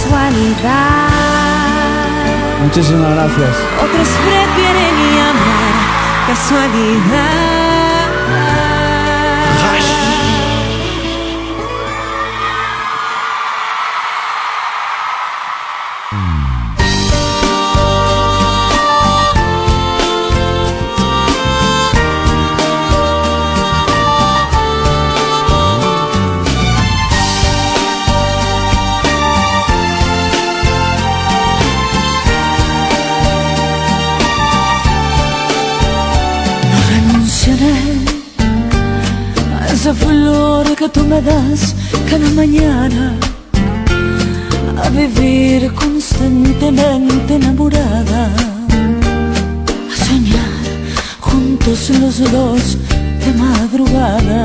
casualidad. Muchísimas gracias. Otros prefieren llamar casualidad. Esa flor que tú me das cada mañana, a vivir constantemente enamorada, a soñar juntos los dos de madrugada.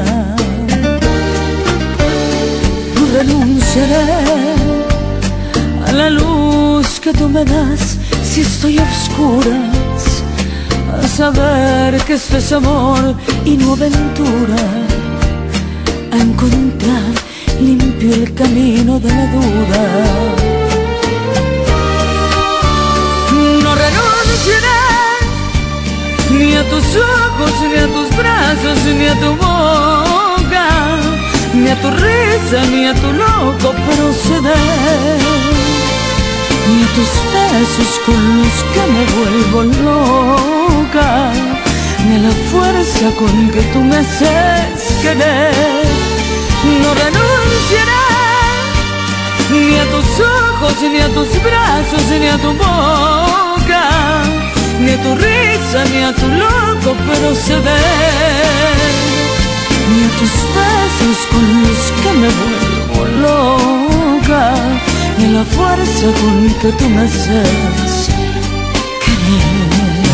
No renunciaré a la luz que tú me das si estoy a oscuras, a saber que esto es amor y no aventura, a encontrar limpio el camino de la duda. No renunciaré ni a tus ojos, ni a tus brazos, ni a tu boca, ni a tu risa, ni a tu loco proceder, ni a tus besos con los que me vuelvo loca, ni a la fuerza con que tú me haces querer. No renunciaré ni a tus ojos, ni a tus brazos, ni a tu boca, ni a tu risa, ni a tu loco proceder, ni a tus besos con los que me vuelvo loca, ni a la fuerza con que tú me haces querer.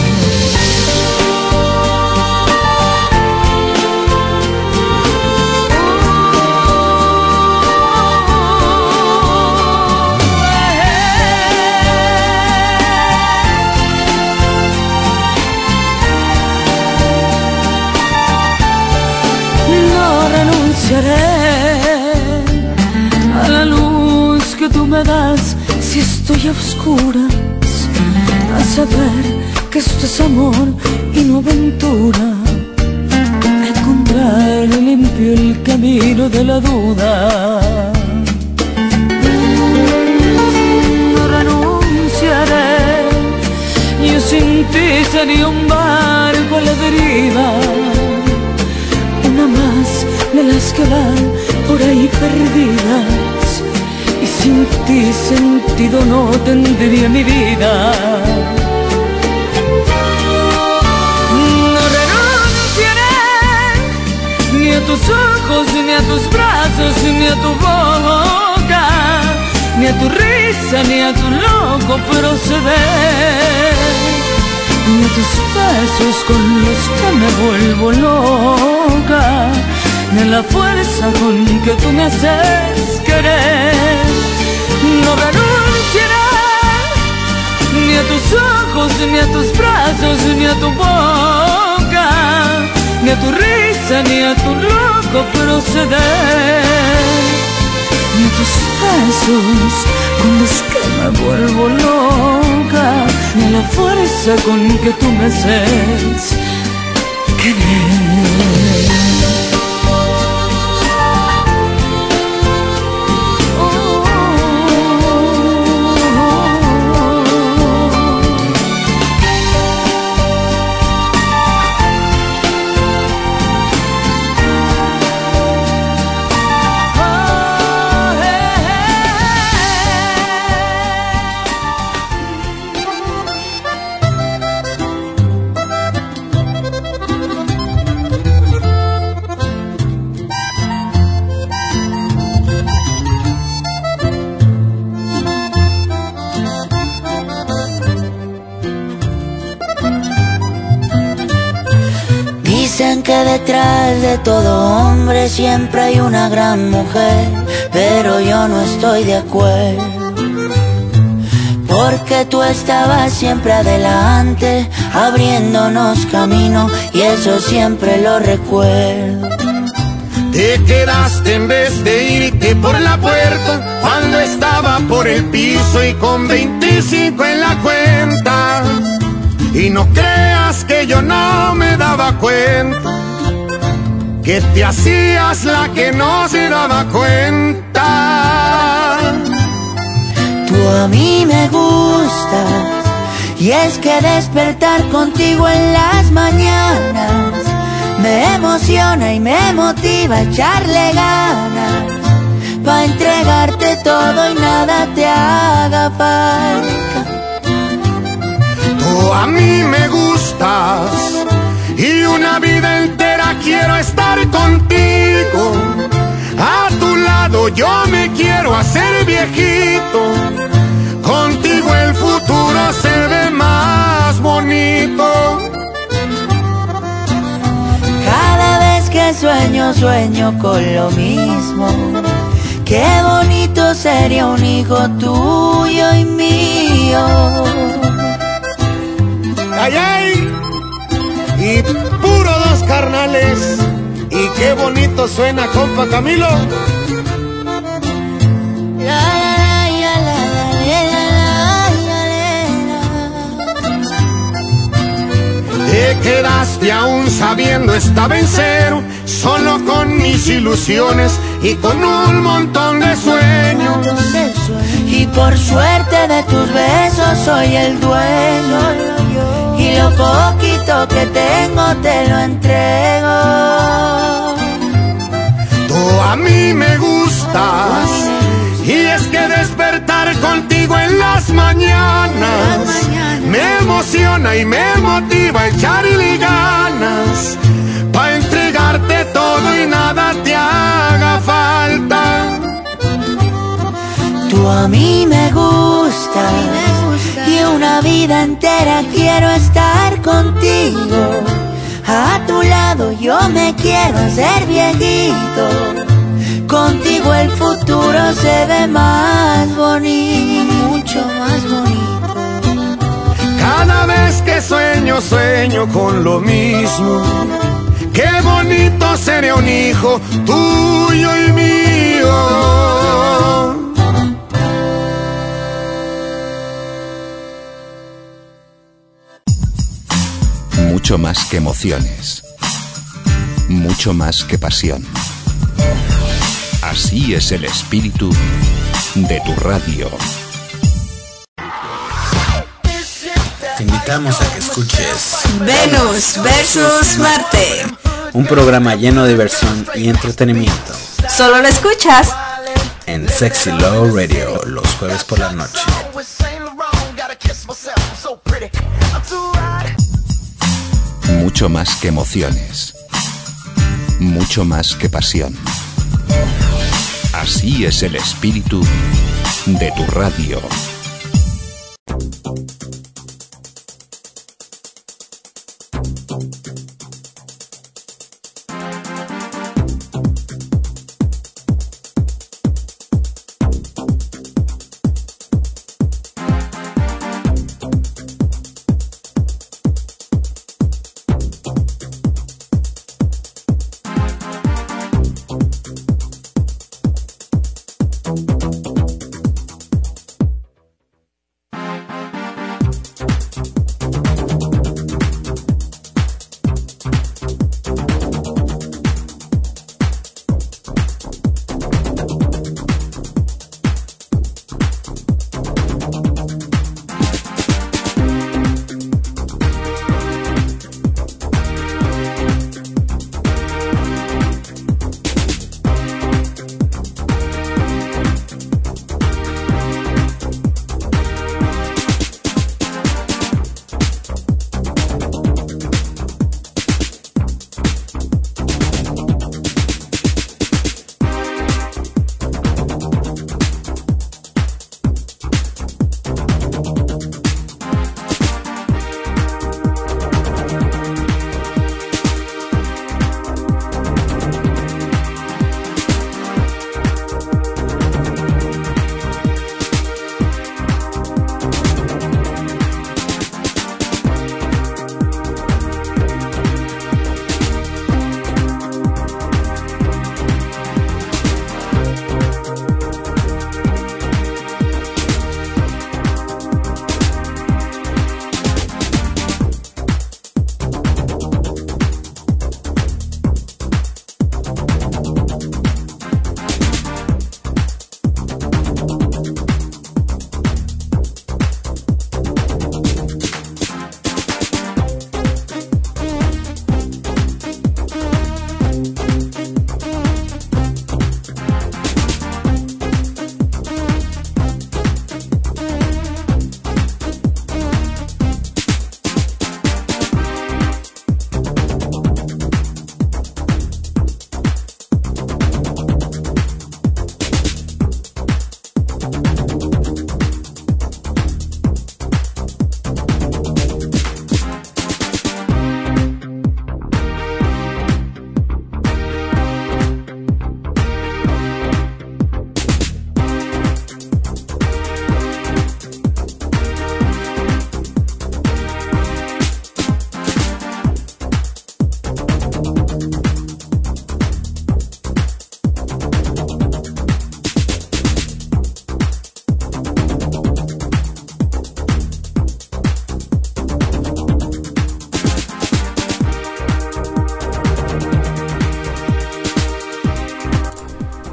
A la luz que tú me das si estoy a oscuras, a saber que esto es amor y no aventura, a encontrar limpio el camino de la duda. No renunciaré, yo sin ti sería un barco a la deriva, una más de las que van por ahí perdidas, y sin ti sentido no tendría mi vida. No renunciaré ni a tus ojos, ni a tus brazos, ni a tu boca, ni a tu risa, ni a tu loco proceder, ni a tus besos con los que me vuelvo loca, ni a la fuerza con que tú me haces querer. No renunciaré ni a tus ojos, ni a tus brazos, ni a tu boca, ni a tu risa, ni a tu loco proceder, ni a tus besos con los que me vuelvo loca, ni a la fuerza con que tú me haces querer. Dicen que detrás de todo hombre siempre hay una gran mujer, pero yo no estoy de acuerdo, porque tú estabas siempre adelante, abriéndonos camino, y eso siempre lo recuerdo. Te quedaste en vez de irte por la puerta cuando estaba por el piso y con veinticinco en la cuenta. Y no creas que yo no me daba cuenta, que te hacías la que no se daba cuenta. Tú a mí me gustas, y es que despertar contigo en las mañanas me emociona y me motiva a echarle ganas, pa' entregarte todo y nada te haga falta. Tú a mí me gustas, y una vida entera quiero estar contigo. A tu lado yo me quiero hacer viejito, contigo el futuro se ve más bonito. Cada vez que sueño, sueño con lo mismo. Qué bonito sería un hijo tuyo y mío. ¡Ay, ay! Y puro dos carnales. Y qué bonito suena, compa Camilo. Te quedaste aún sabiendo estaba en cero, solo con mis ilusiones y con un montón de sueños. Y por suerte de tus besos soy el dueño, y lo poquito que tengo te lo entrego. Tú a mí me gustas, y es que despertar contigo en las mañanas me emociona y me motiva a echarle ganas, pa' entregarte todo y nada te haga falta. Tú a mí me gustas, y una vida entera quiero estar contigo. A tu lado yo me quiero hacer viejito, contigo el futuro se ve más bonito, mucho más bonito. Cada vez que sueño, sueño con lo mismo. Qué bonito sería un hijo tuyo y mío. Mucho más que emociones, mucho más que pasión. Así es el espíritu de tu radio. Te invitamos a que escuches Venus versus Marte, un programa lleno de diversión y entretenimiento solo lo escuchas en Sexy Love Radio los jueves por la noche. Mucho más que emociones, mucho más que pasión. Así es el espíritu de tu radio.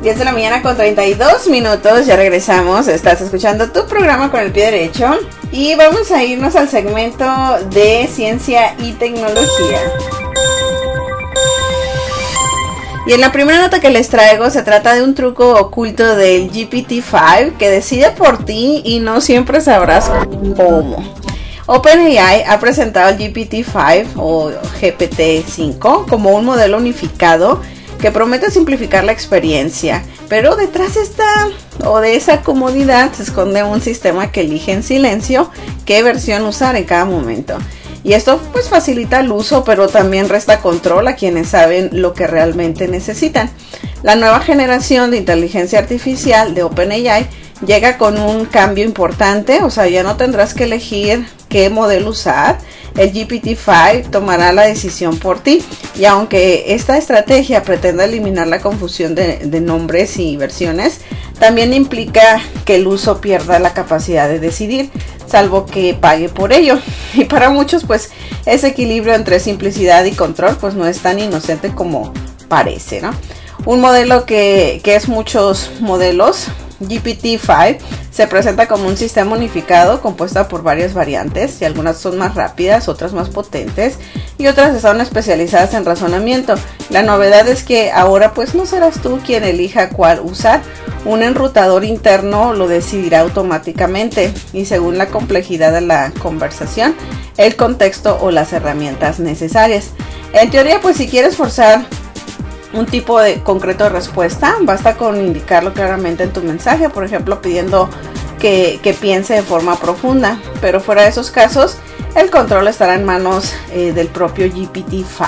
diez de la mañana con treinta y dos minutos, ya regresamos, estás escuchando tu programa Con el Pie Derecho y vamos a irnos al segmento de ciencia y tecnología. Y en la primera nota que les traigo se trata de un truco oculto del G P T cinco que decide por ti y no siempre sabrás cómo. OpenAI ha presentado el G P T cinco o G P T cinco como un modelo unificado que promete simplificar la experiencia, pero detrás de esta o de esa comodidad se esconde un sistema que elige en silencio qué versión usar en cada momento. Y esto pues facilita el uso, pero también resta control a quienes saben lo que realmente necesitan. La nueva generación de inteligencia artificial de OpenAI llega con un cambio importante, o sea, ya no tendrás que elegir qué modelo usar. El G P T cinco tomará la decisión por ti, y aunque esta estrategia pretende eliminar la confusión de, de nombres y versiones, también implica que el uso pierda la capacidad de decidir, salvo que pague por ello. Y para muchos, pues, ese equilibrio entre simplicidad y control, pues, no es tan inocente como parece, ¿no? Un modelo que, que es muchos modelos, G P T cinco, se presenta como un sistema unificado compuesto por varias variantes, y algunas son más rápidas, otras más potentes y otras están especializadas en razonamiento. La novedad es que ahora pues no serás tú quien elija cuál usar, un enrutador interno lo decidirá automáticamente y según la complejidad de la conversación, el contexto o las herramientas necesarias. En teoría, pues si quieres forzar un tipo de concreto de respuesta, basta con indicarlo claramente en tu mensaje, por ejemplo pidiendo que, que piense de forma profunda, pero fuera de esos casos el control estará en manos eh, del propio G P T cinco.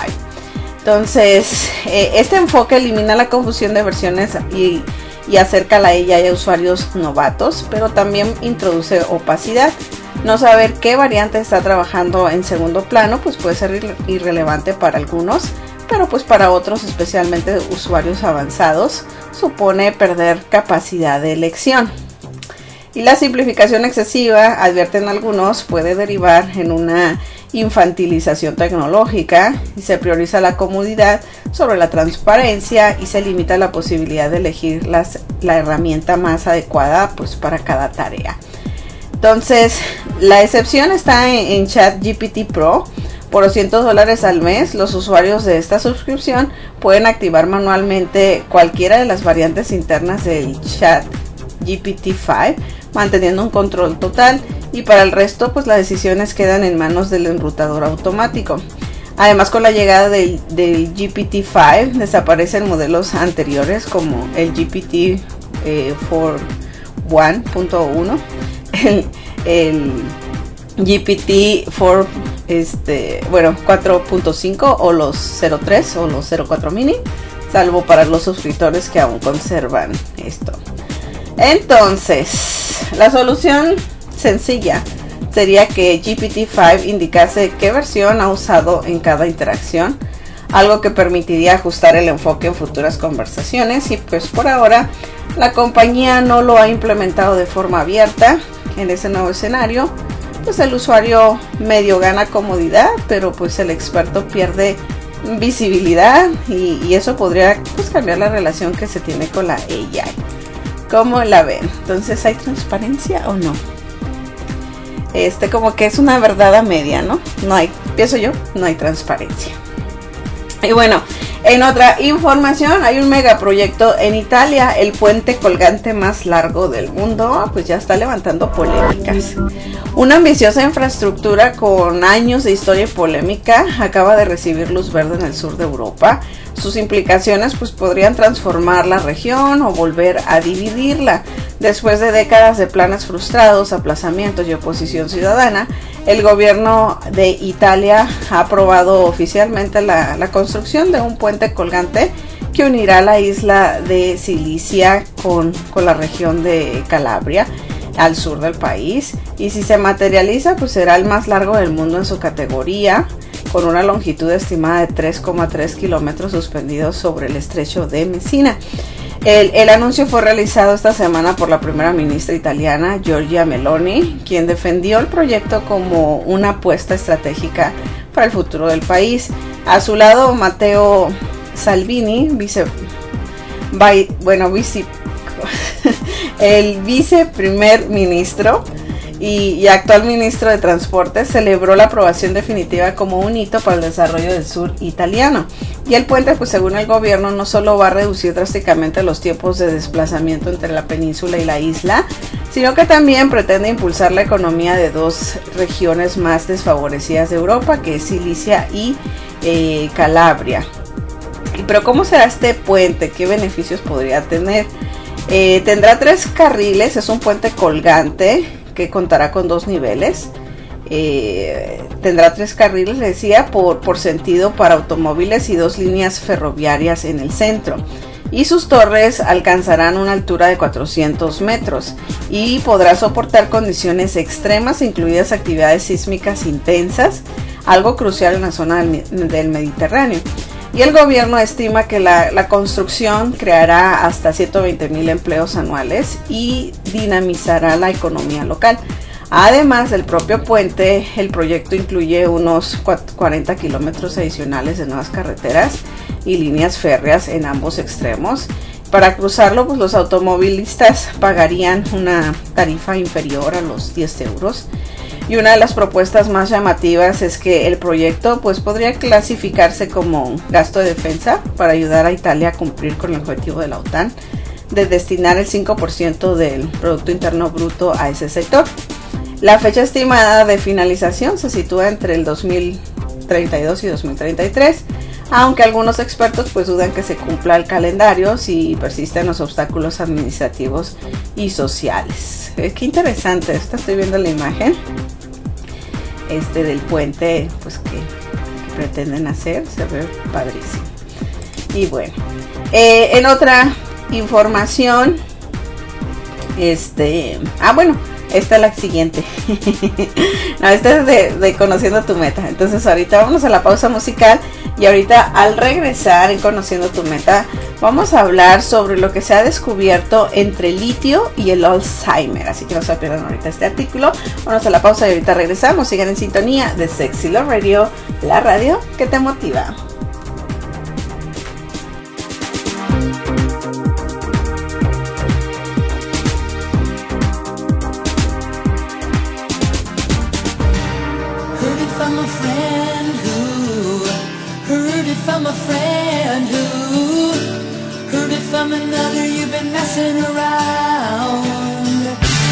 Entonces eh, este enfoque elimina la confusión de versiones y, y acerca la I A a usuarios novatos, pero también introduce opacidad. No saber qué variante está trabajando en segundo plano pues puede ser irre- irrelevante para algunos, pero pues para otros, especialmente usuarios avanzados, supone perder capacidad de elección. Y la simplificación excesiva, advierten algunos, puede derivar en una infantilización tecnológica y se prioriza la comodidad sobre la transparencia y se limita la posibilidad de elegir las, la herramienta más adecuada pues para cada tarea. Entonces, la excepción está en, en ChatGPT Pro. Por doscientos dólares al mes, los usuarios de esta suscripción pueden activar manualmente cualquiera de las variantes internas del ChatGPT cinco, manteniendo un control total, y para el resto, pues las decisiones quedan en manos del enrutador automático. Además, con la llegada del, del G P T cinco, desaparecen modelos anteriores como el G P T eh, cuatro punto uno, el, el G P T cuatro Este, bueno, cuatro punto cinco o los cero punto tres o los cero punto cuatro mini, salvo para los suscriptores que aún conservan esto. Entonces, la solución sencilla sería que G P T cinco indicase qué versión ha usado en cada interacción, algo que permitiría ajustar el enfoque en futuras conversaciones, y pues por ahora la compañía no lo ha implementado de forma abierta. En ese nuevo escenario, pues el usuario medio gana comodidad, pero pues el experto pierde visibilidad y, y eso podría pues cambiar la relación que se tiene con la A I. ¿Cómo la ven? Entonces, ¿hay transparencia o no? Este como que es una verdad a media, ¿no? No hay, pienso yo, no hay transparencia. Y bueno, en otra información, hay un megaproyecto en Italia, el puente colgante más largo del mundo, pues ya está levantando polémicas. Una ambiciosa infraestructura con años de historia y polémica acaba de recibir luz verde en el sur de Europa. Sus implicaciones pues podrían transformar la región o volver a dividirla. Después de décadas de planes frustrados, aplazamientos y oposición ciudadana, el gobierno de Italia ha aprobado oficialmente la, la construcción de un puente colgante que unirá la isla de Sicilia con, con la región de Calabria al sur del país, y si se materializa pues será el más largo del mundo en su categoría, con una longitud estimada de tres coma tres kilómetros suspendidos sobre el estrecho de Messina. El, el anuncio fue realizado esta semana por la primera ministra italiana Giorgia Meloni, quien defendió el proyecto como una apuesta estratégica para el futuro del país. A su lado, Matteo Salvini, vice, by, bueno, vice, el viceprimer ministro y, y actual ministro de Transporte celebró la aprobación definitiva como un hito para el desarrollo del sur italiano. Y el puente, pues según el gobierno, no solo va a reducir drásticamente los tiempos de desplazamiento entre la península y la isla, sino que también pretende impulsar la economía de dos regiones más desfavorecidas de Europa, que es Sicilia y eh, Calabria. Pero ¿cómo será este puente? ¿Qué beneficios podría tener? Eh, tendrá tres carriles, es un puente colgante que contará con dos niveles. Eh, tendrá tres carriles, le decía, por, por sentido para automóviles y dos líneas ferroviarias en el centro. Y sus torres alcanzarán una altura de cuatrocientos metros y podrá soportar condiciones extremas, incluidas actividades sísmicas intensas, algo crucial en la zona del, del Mediterráneo. Y el gobierno estima que la, la construcción creará hasta ciento veinte mil empleos anuales y dinamizará la economía local. Además del propio puente, el proyecto incluye unos cuarenta kilómetros adicionales de nuevas carreteras y líneas férreas en ambos extremos. Para cruzarlo, pues los automovilistas pagarían una tarifa inferior a los diez euros. Y una de las propuestas más llamativas es que el proyecto pues podría clasificarse como gasto de defensa para ayudar a Italia a cumplir con el objetivo de la OTAN de destinar el cinco por ciento del Producto Interno Bruto a ese sector. La fecha estimada de finalización se sitúa entre el dos mil treinta y dos y dos mil treinta y tres, aunque algunos expertos pues dudan que se cumpla el calendario si persisten los obstáculos administrativos y sociales. Eh, qué interesante, esta estoy viendo la imagen este del puente pues que, que pretenden hacer, se ve padrísimo. Y bueno, eh, en otra información, este, ah bueno, esta es la siguiente. No, esta es de, de Conociendo tu Meta. Entonces ahorita vámonos a la pausa musical y ahorita al regresar en Conociendo tu Meta vamos a hablar sobre lo que se ha descubierto entre el litio y el Alzheimer. Así que no se pierdan ahorita este artículo. Vamos a la pausa y ahorita regresamos. Sigan en sintonía de Sexy Love Radio, la radio que te motiva. From a friend who heard it from another, you've been messing around.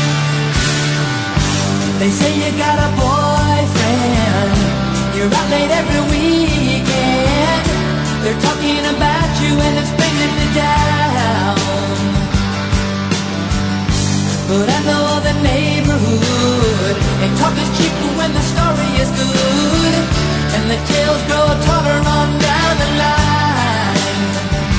They say you got a boyfriend, you're out late every weekend. They're talking about you and it's bringing me down. But I know the neighborhood, and talk is cheap when the story is good. And the tales grow taller on down the line.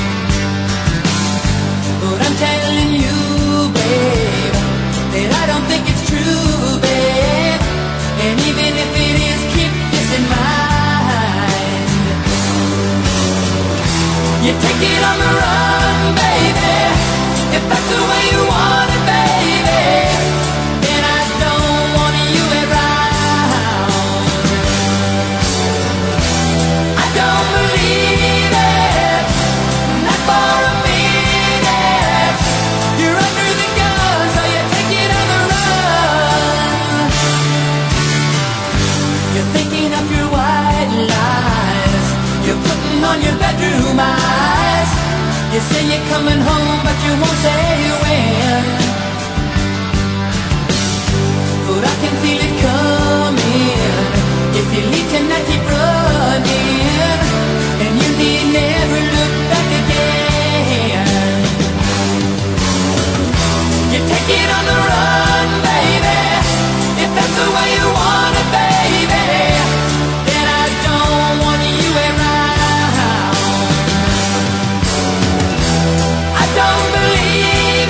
But I'm telling you, babe, that I don't think it's true, babe. And even if it is, keep this in mind. You take it on the run, baby, if that's the way you want it, baby. Then I don't want you around. Don't believe it, not for a minute. You're under the gun, so you take it on the run. You're thinking of your white lies, you're putting on your bedroom eyes. You say you're coming home, but you won't say when. But I can feel it coming. If you leave tonight, keep running, and you need never look back again. You take it on the run, baby, if that's the way you want it, baby. Then I don't want you around. I don't believe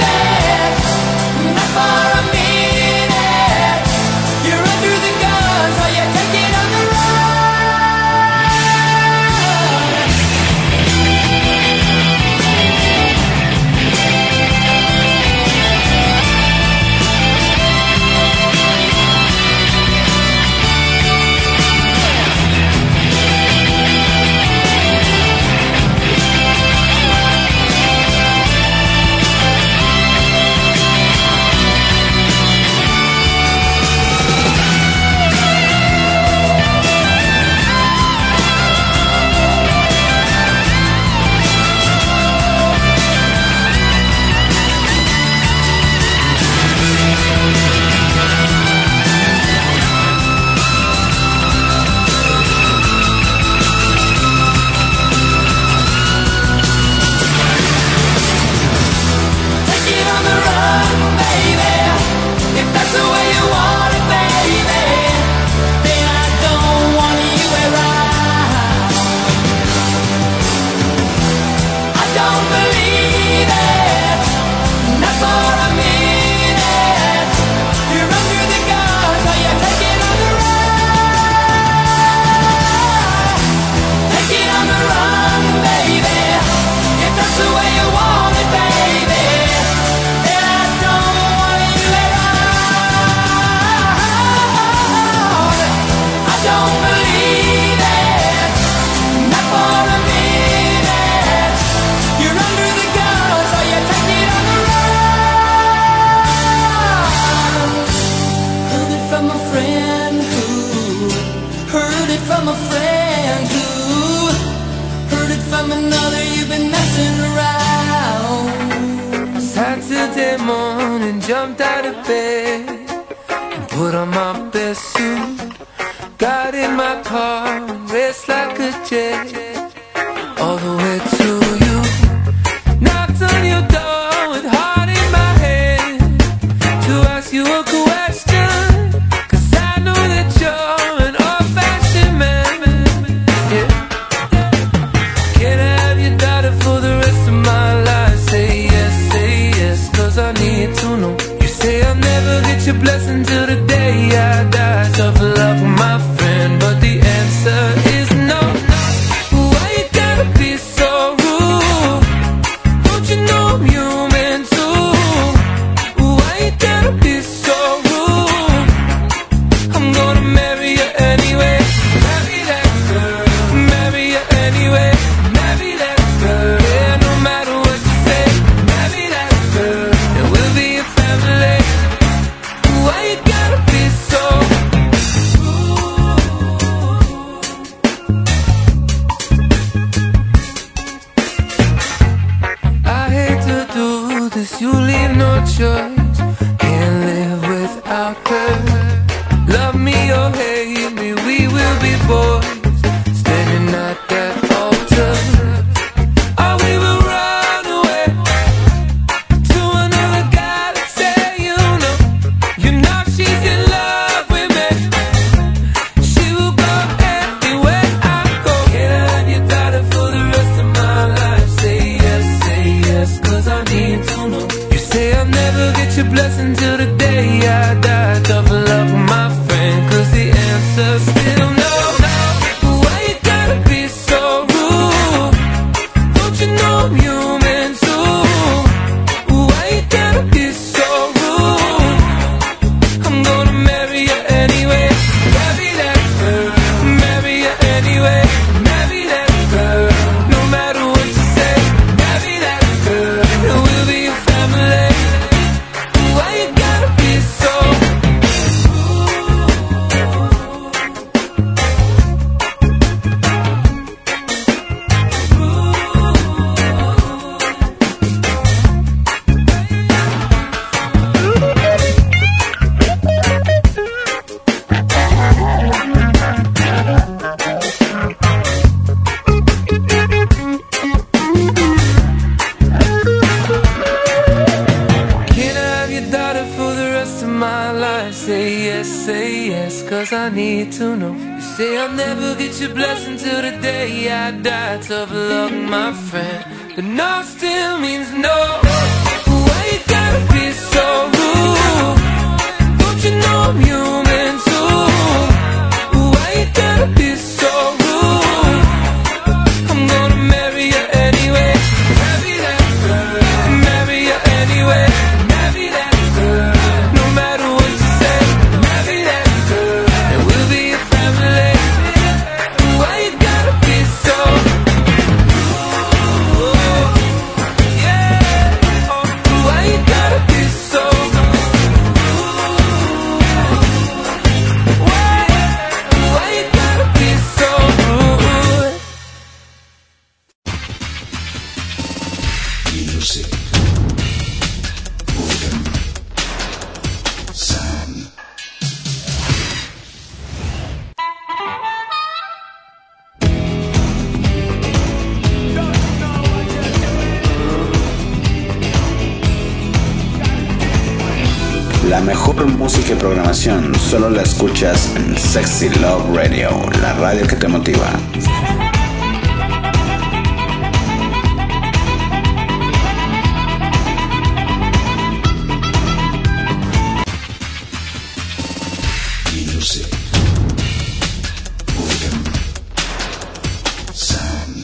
a friend too. Heard it from another, you've been messing around. Saturday morning, jumped out of bed and put on my best suit. Got in my car and raced like a jet all the way to you. Knocked on your door with heart in my hand to ask you a question, 'cause I know that you're an old-fashioned man. Yeah. Can I have your daughter for the rest of my life? Say yes, say yes, 'cause I need to know. You say I'll never get your blessing till the day I die. Tough luck, my friend, but the answer is no. Why you gotta be so rude? Don't you know I'm human too? Why you gotta be so rude? I'm gonna marry you anyway. Marry that girl. Marry you anyway. Marry that girl. Yeah, no matter what you say. Marry that girl. And we'll be a family. Why you gotta be so I hate to do this, you leave no choice. Can't live without her. Love me or hate me, we will be boys, standing at that altar. Or we will run away to another galaxy, you know. You know she's in love with me. She will go anywhere I go. Can I have your daughter for the rest of my life? Say yes, say yes, 'cause I need to know. You say I'll never get your blessing till the day I die. Tough luck, my friend, 'cause the answer's still no. Why you gotta be so rude? Don't you know I'm human too? Why you gotta be so rude? I'm gonna marry you anyway. Marry that girl. Marry you anyway. Marry that girl. No matter what you say. Marry that girl. And we'll be a family. Why you gotta be so Can I have your daughter for the rest of my life? Say yes, say yes, 'cause I need to know. You say I'll never get your blessing till the day I die. Tough luck, my friend, but no still means no. Why you gotta be so rude? Don't you know I'm human too? Why you gotta be so rude? I'm gonna marry you anyway. Marry that girl. Marry you anyway. Marry that girl. No matter what you say. Marry that girl. And we'll be a family. Why you gotta be so rude? Yeah. Oh, why you gotta be so rude? Why? Why you gotta be so rude? Music. Organ. Sound. La mejor música y programación solo la escuchas en Sexy Love Radio, la radio que te motiva. Music. Organ. Sound.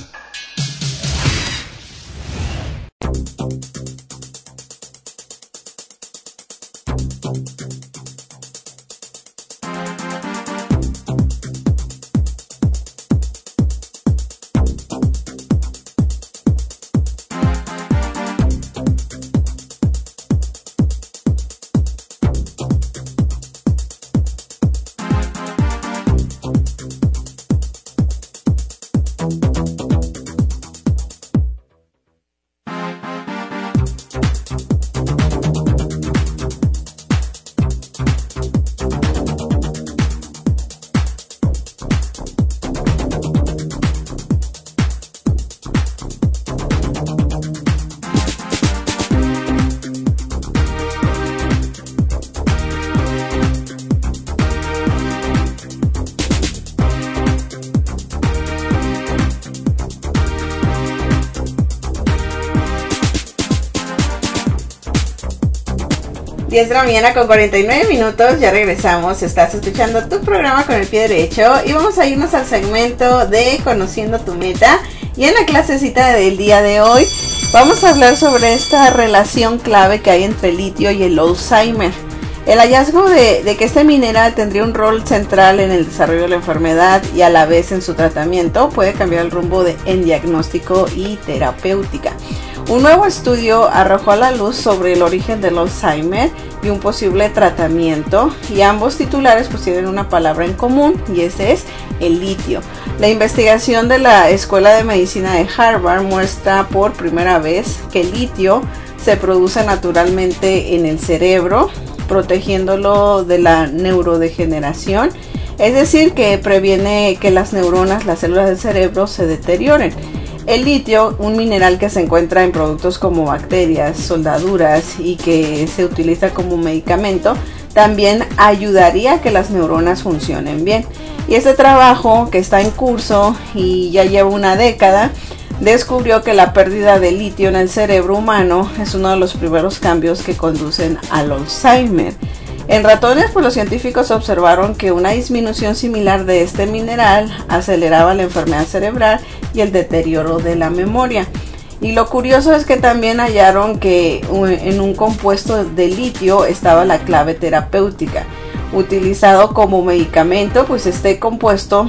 diez de la mañana con cuarenta y nueve minutos, ya regresamos. Estás escuchando tu programa Con el Pie Derecho y vamos a irnos al segmento de Conociendo tu Meta. Y en la clasecita del día de hoy vamos a hablar sobre esta relación clave que hay entre el litio y el Alzheimer. El hallazgo de, de que este mineral tendría un rol central en el desarrollo de la enfermedad y a la vez en su tratamiento puede cambiar el rumbo de, en diagnóstico y terapéutica. Un nuevo estudio arrojó a la luz sobre el origen del Alzheimer y un posible tratamiento, y ambos titulares pues tienen una palabra en común, y ese es el litio. La investigación de la Escuela de Medicina de Harvard muestra por primera vez que el litio se produce naturalmente en el cerebro, protegiéndolo de la neurodegeneración, es decir, que previene que las neuronas, las células del cerebro, se deterioren. El litio, un mineral que se encuentra en productos como bacterias, soldaduras y que se utiliza como medicamento, también ayudaría a que las neuronas funcionen bien. Y este trabajo, que está en curso y ya lleva una década, descubrió que la pérdida de litio en el cerebro humano es uno de los primeros cambios que conducen al Alzheimer. En ratones, pues los científicos observaron que una disminución similar de este mineral aceleraba la enfermedad cerebral y el deterioro de la memoria. Y lo curioso es que también hallaron que en un compuesto de litio estaba la clave terapéutica. Utilizado como medicamento, pues este compuesto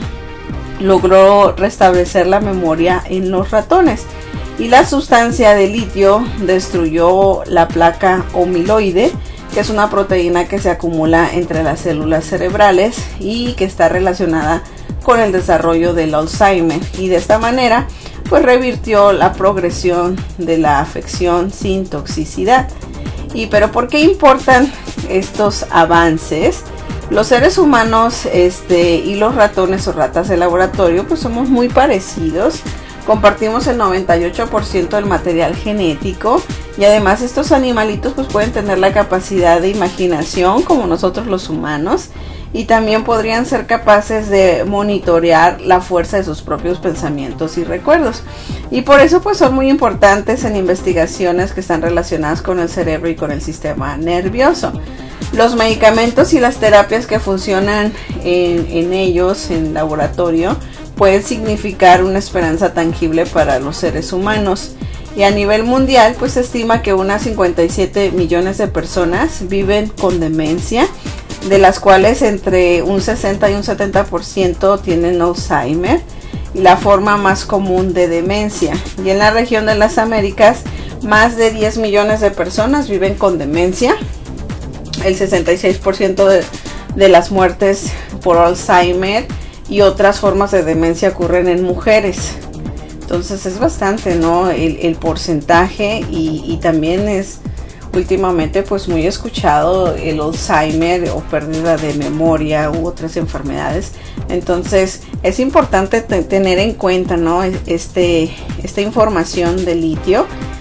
logró restablecer la memoria en los ratones. Y la sustancia de litio destruyó la placa amiloide, que es una proteína que se acumula entre las células cerebrales y que está relacionada con el desarrollo del Alzheimer, y de esta manera pues revirtió la progresión de la afección sin toxicidad. Y pero ¿por qué importan estos avances? Los seres humanos este, y los ratones o ratas de laboratorio pues somos muy parecidos. Compartimos el noventa y ocho por ciento del material genético, y además estos animalitos pues pueden tener la capacidad de imaginación como nosotros los humanos, y también podrían ser capaces de monitorear la fuerza de sus propios pensamientos y recuerdos. Y por eso pues son muy importantes en investigaciones que están relacionadas con el cerebro y con el sistema nervioso. Los medicamentos y las terapias que funcionan en, en ellos en laboratorio pueden significar una esperanza tangible para los seres humanos. Y a nivel mundial pues se estima que unas cincuenta y siete millones de personas viven con demencia, de las cuales entre un sesenta y un setenta por ciento tienen Alzheimer, y la forma más común de demencia. Y en la región de las Américas más de diez millones de personas viven con demencia. El sesenta y seis por ciento de, de las muertes por Alzheimer y otras formas de demencia ocurren en mujeres. Entonces es bastante, ¿no? El, el porcentaje, y, y también es últimamente pues muy escuchado el Alzheimer o pérdida de memoria u otras enfermedades. Entonces es importante t- tener en cuenta, ¿no? Este, esta información de litio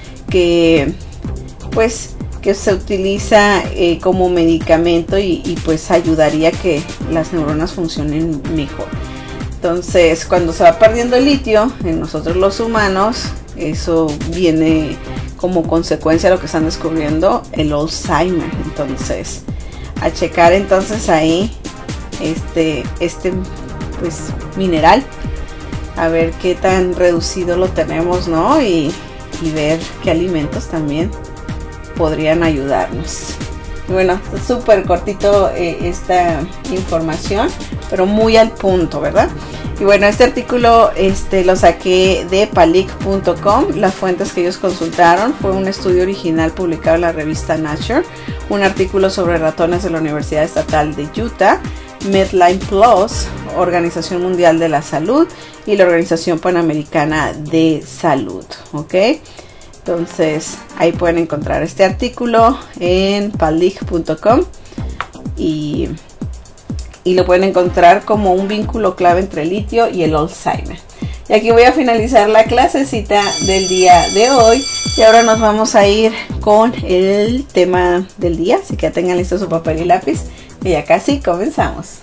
que pues que se utiliza eh, como medicamento y, y pues ayudaría a que las neuronas funcionen mejor. Entonces, cuando se va perdiendo el litio en nosotros los humanos, eso viene como consecuencia de lo que están descubriendo el Alzheimer. Entonces, a checar entonces ahí este este pues mineral, a ver qué tan reducido lo tenemos, ¿no? Y, y ver qué alimentos también podrían ayudarnos. Bueno, súper cortito eh, esta información, pero muy al punto, ¿verdad? Y bueno, este artículo este lo saqué de palic punto com. Las fuentes que ellos consultaron fue un estudio original publicado en la revista Nature, un artículo sobre ratones de la Universidad Estatal de Utah, Medline Plus, Organización Mundial de la Salud, y la Organización Panamericana de Salud, ¿ok? Entonces ahí pueden encontrar este artículo en palic punto com y, y lo pueden encontrar como un vínculo clave entre el litio y el Alzheimer. Y aquí voy a finalizar la clasecita del día de hoy, y ahora nos vamos a ir con el tema del día, así que ya tengan listo su papel y lápiz, y ya casi comenzamos.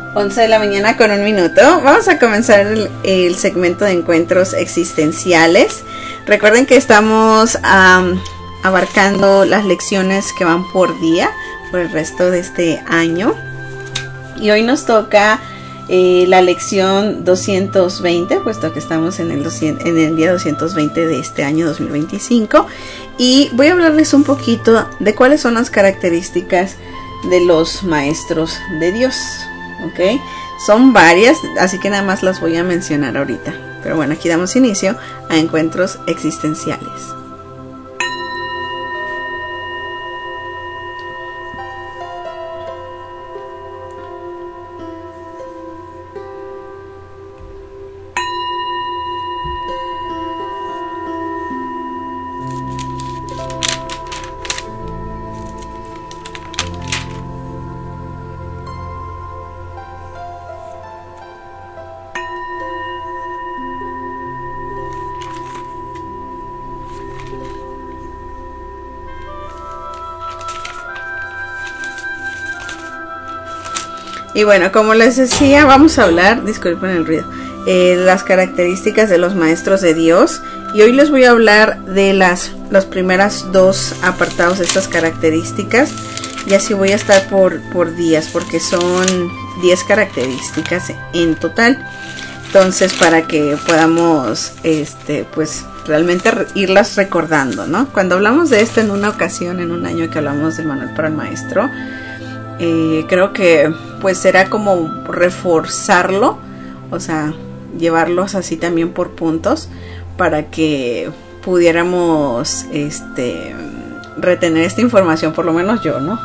once de la mañana con un minuto. Vamos a comenzar el, el segmento de encuentros existenciales. Recuerden que estamos um, abarcando las lecciones que van por día por el resto de este año. Y hoy nos toca eh, la lección doscientos veinte, puesto que estamos en el, doscientos, en el día doscientos veinte de este año dos mil veinticinco. Y voy a hablarles un poquito de cuáles son las características de los maestros de Dios. Ok, son varias, así que nada más las voy a mencionar ahorita. Pero bueno, aquí damos inicio a encuentros existenciales. Y bueno, como les decía, vamos a hablar, disculpen el ruido, eh, las características de los maestros de Dios. Y hoy les voy a hablar de las, las primeras dos apartados de estas características. Y así voy a estar por, por días, porque son diez características en total. Entonces, para que podamos, este, pues, realmente irlas recordando, ¿no? Cuando hablamos de esto en una ocasión, en un año que hablamos del manual para el maestro, Eh, creo que pues será como reforzarlo, o sea, llevarlos así también por puntos para que pudiéramos este retener esta información, por lo menos yo, ¿no?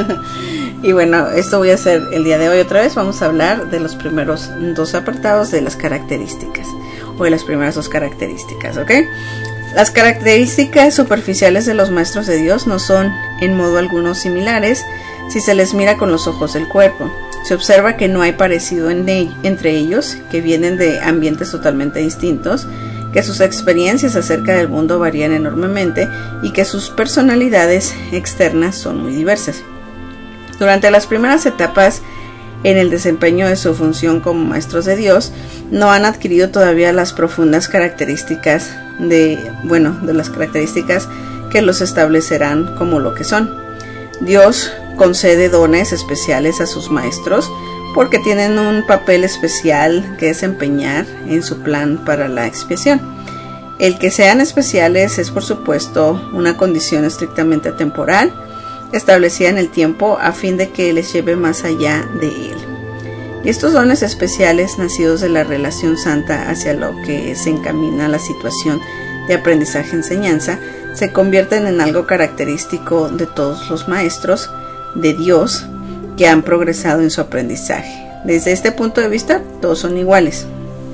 Y bueno, esto voy a hacer el día de hoy otra vez. Vamos a hablar de los primeros dos apartados de las características, o de las primeras dos características, ¿ok? Las características superficiales de los maestros de Dios no son en modo alguno similares si se les mira con los ojos del cuerpo. Se observa que no hay parecido en de, entre ellos, que vienen de ambientes totalmente distintos, que sus experiencias acerca del mundo varían enormemente y que sus personalidades externas son muy diversas. Durante las primeras etapas en el desempeño de su función como maestros de Dios, no han adquirido todavía las profundas características de, bueno, de las características que los establecerán como lo que son. Dios concede dones especiales a sus maestros porque tienen un papel especial que desempeñar en su plan para la expiación. El que sean especiales es, por supuesto, una condición estrictamente temporal, establecida en el tiempo a fin de que les lleve más allá de él. Y estos dones especiales, nacidos de la relación santa hacia lo que se encamina la situación de aprendizaje-enseñanza, se convierten en algo característico de todos los maestros de Dios que han progresado en su aprendizaje. Desde este punto de vista, todos son iguales.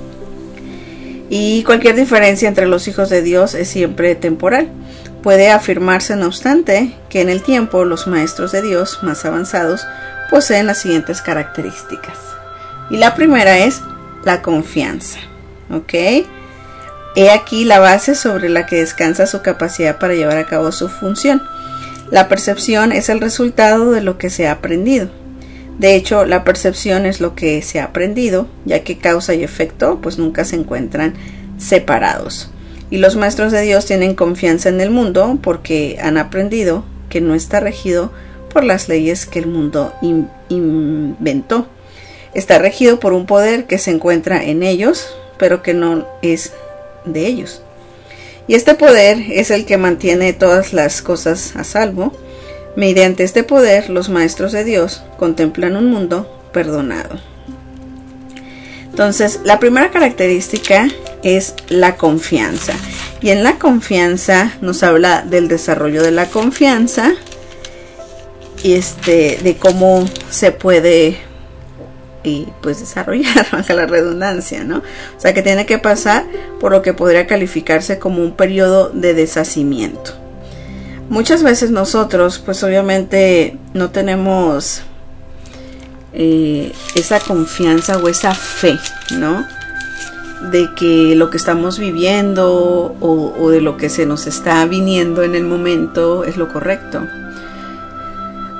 Y cualquier diferencia entre los hijos de Dios es siempre temporal. Puede afirmarse, no obstante, que en el tiempo los maestros de Dios más avanzados poseen las siguientes características. Y la primera es la confianza. ¿Ok? He aquí la base sobre la que descansa su capacidad para llevar a cabo su función. La percepción es el resultado de lo que se ha aprendido. De hecho, la percepción es lo que se ha aprendido, ya que causa y efecto pues nunca se encuentran separados. Y los maestros de Dios tienen confianza en el mundo porque han aprendido que no está regido por las leyes que el mundo in- inventó. Está regido por un poder que se encuentra en ellos, pero que no es de ellos. Y este poder es el que mantiene todas las cosas a salvo. Mediante este poder, los maestros de Dios contemplan un mundo perdonado. Entonces, la primera característica es la confianza. Y en la confianza nos habla del desarrollo de la confianza y este, de cómo se puede y pues desarrollar, baja la redundancia, ¿no? O sea, que tiene que pasar por lo que podría calificarse como un periodo de deshacimiento. Muchas veces nosotros, pues obviamente no tenemos eh, esa confianza o esa fe, ¿no? De que lo que estamos viviendo o, o de lo que se nos está viniendo en el momento es lo correcto.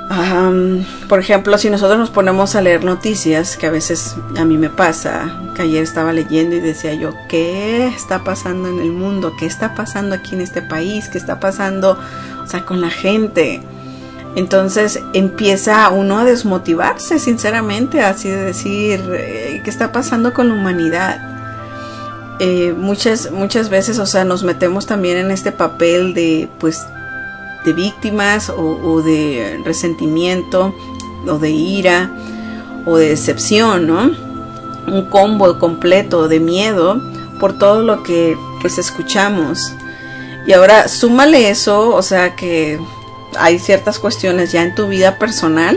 Um, por ejemplo, si nosotros nos ponemos a leer noticias, que a veces a mí me pasa, que ayer estaba leyendo y decía yo, ¿qué está pasando en el mundo? ¿Qué está pasando aquí en este país? ¿Qué está pasando, o sea, con la gente? Entonces empieza uno a desmotivarse, sinceramente, así de decir, eh, ¿qué está pasando con la humanidad? Eh, muchas, muchas veces, o sea, nos metemos también en este papel de, pues, de víctimas o, o de resentimiento o de ira o de decepción, ¿no? Un combo completo de miedo por todo lo que pues escuchamos. Y ahora súmale eso, o sea que hay ciertas cuestiones ya en tu vida personal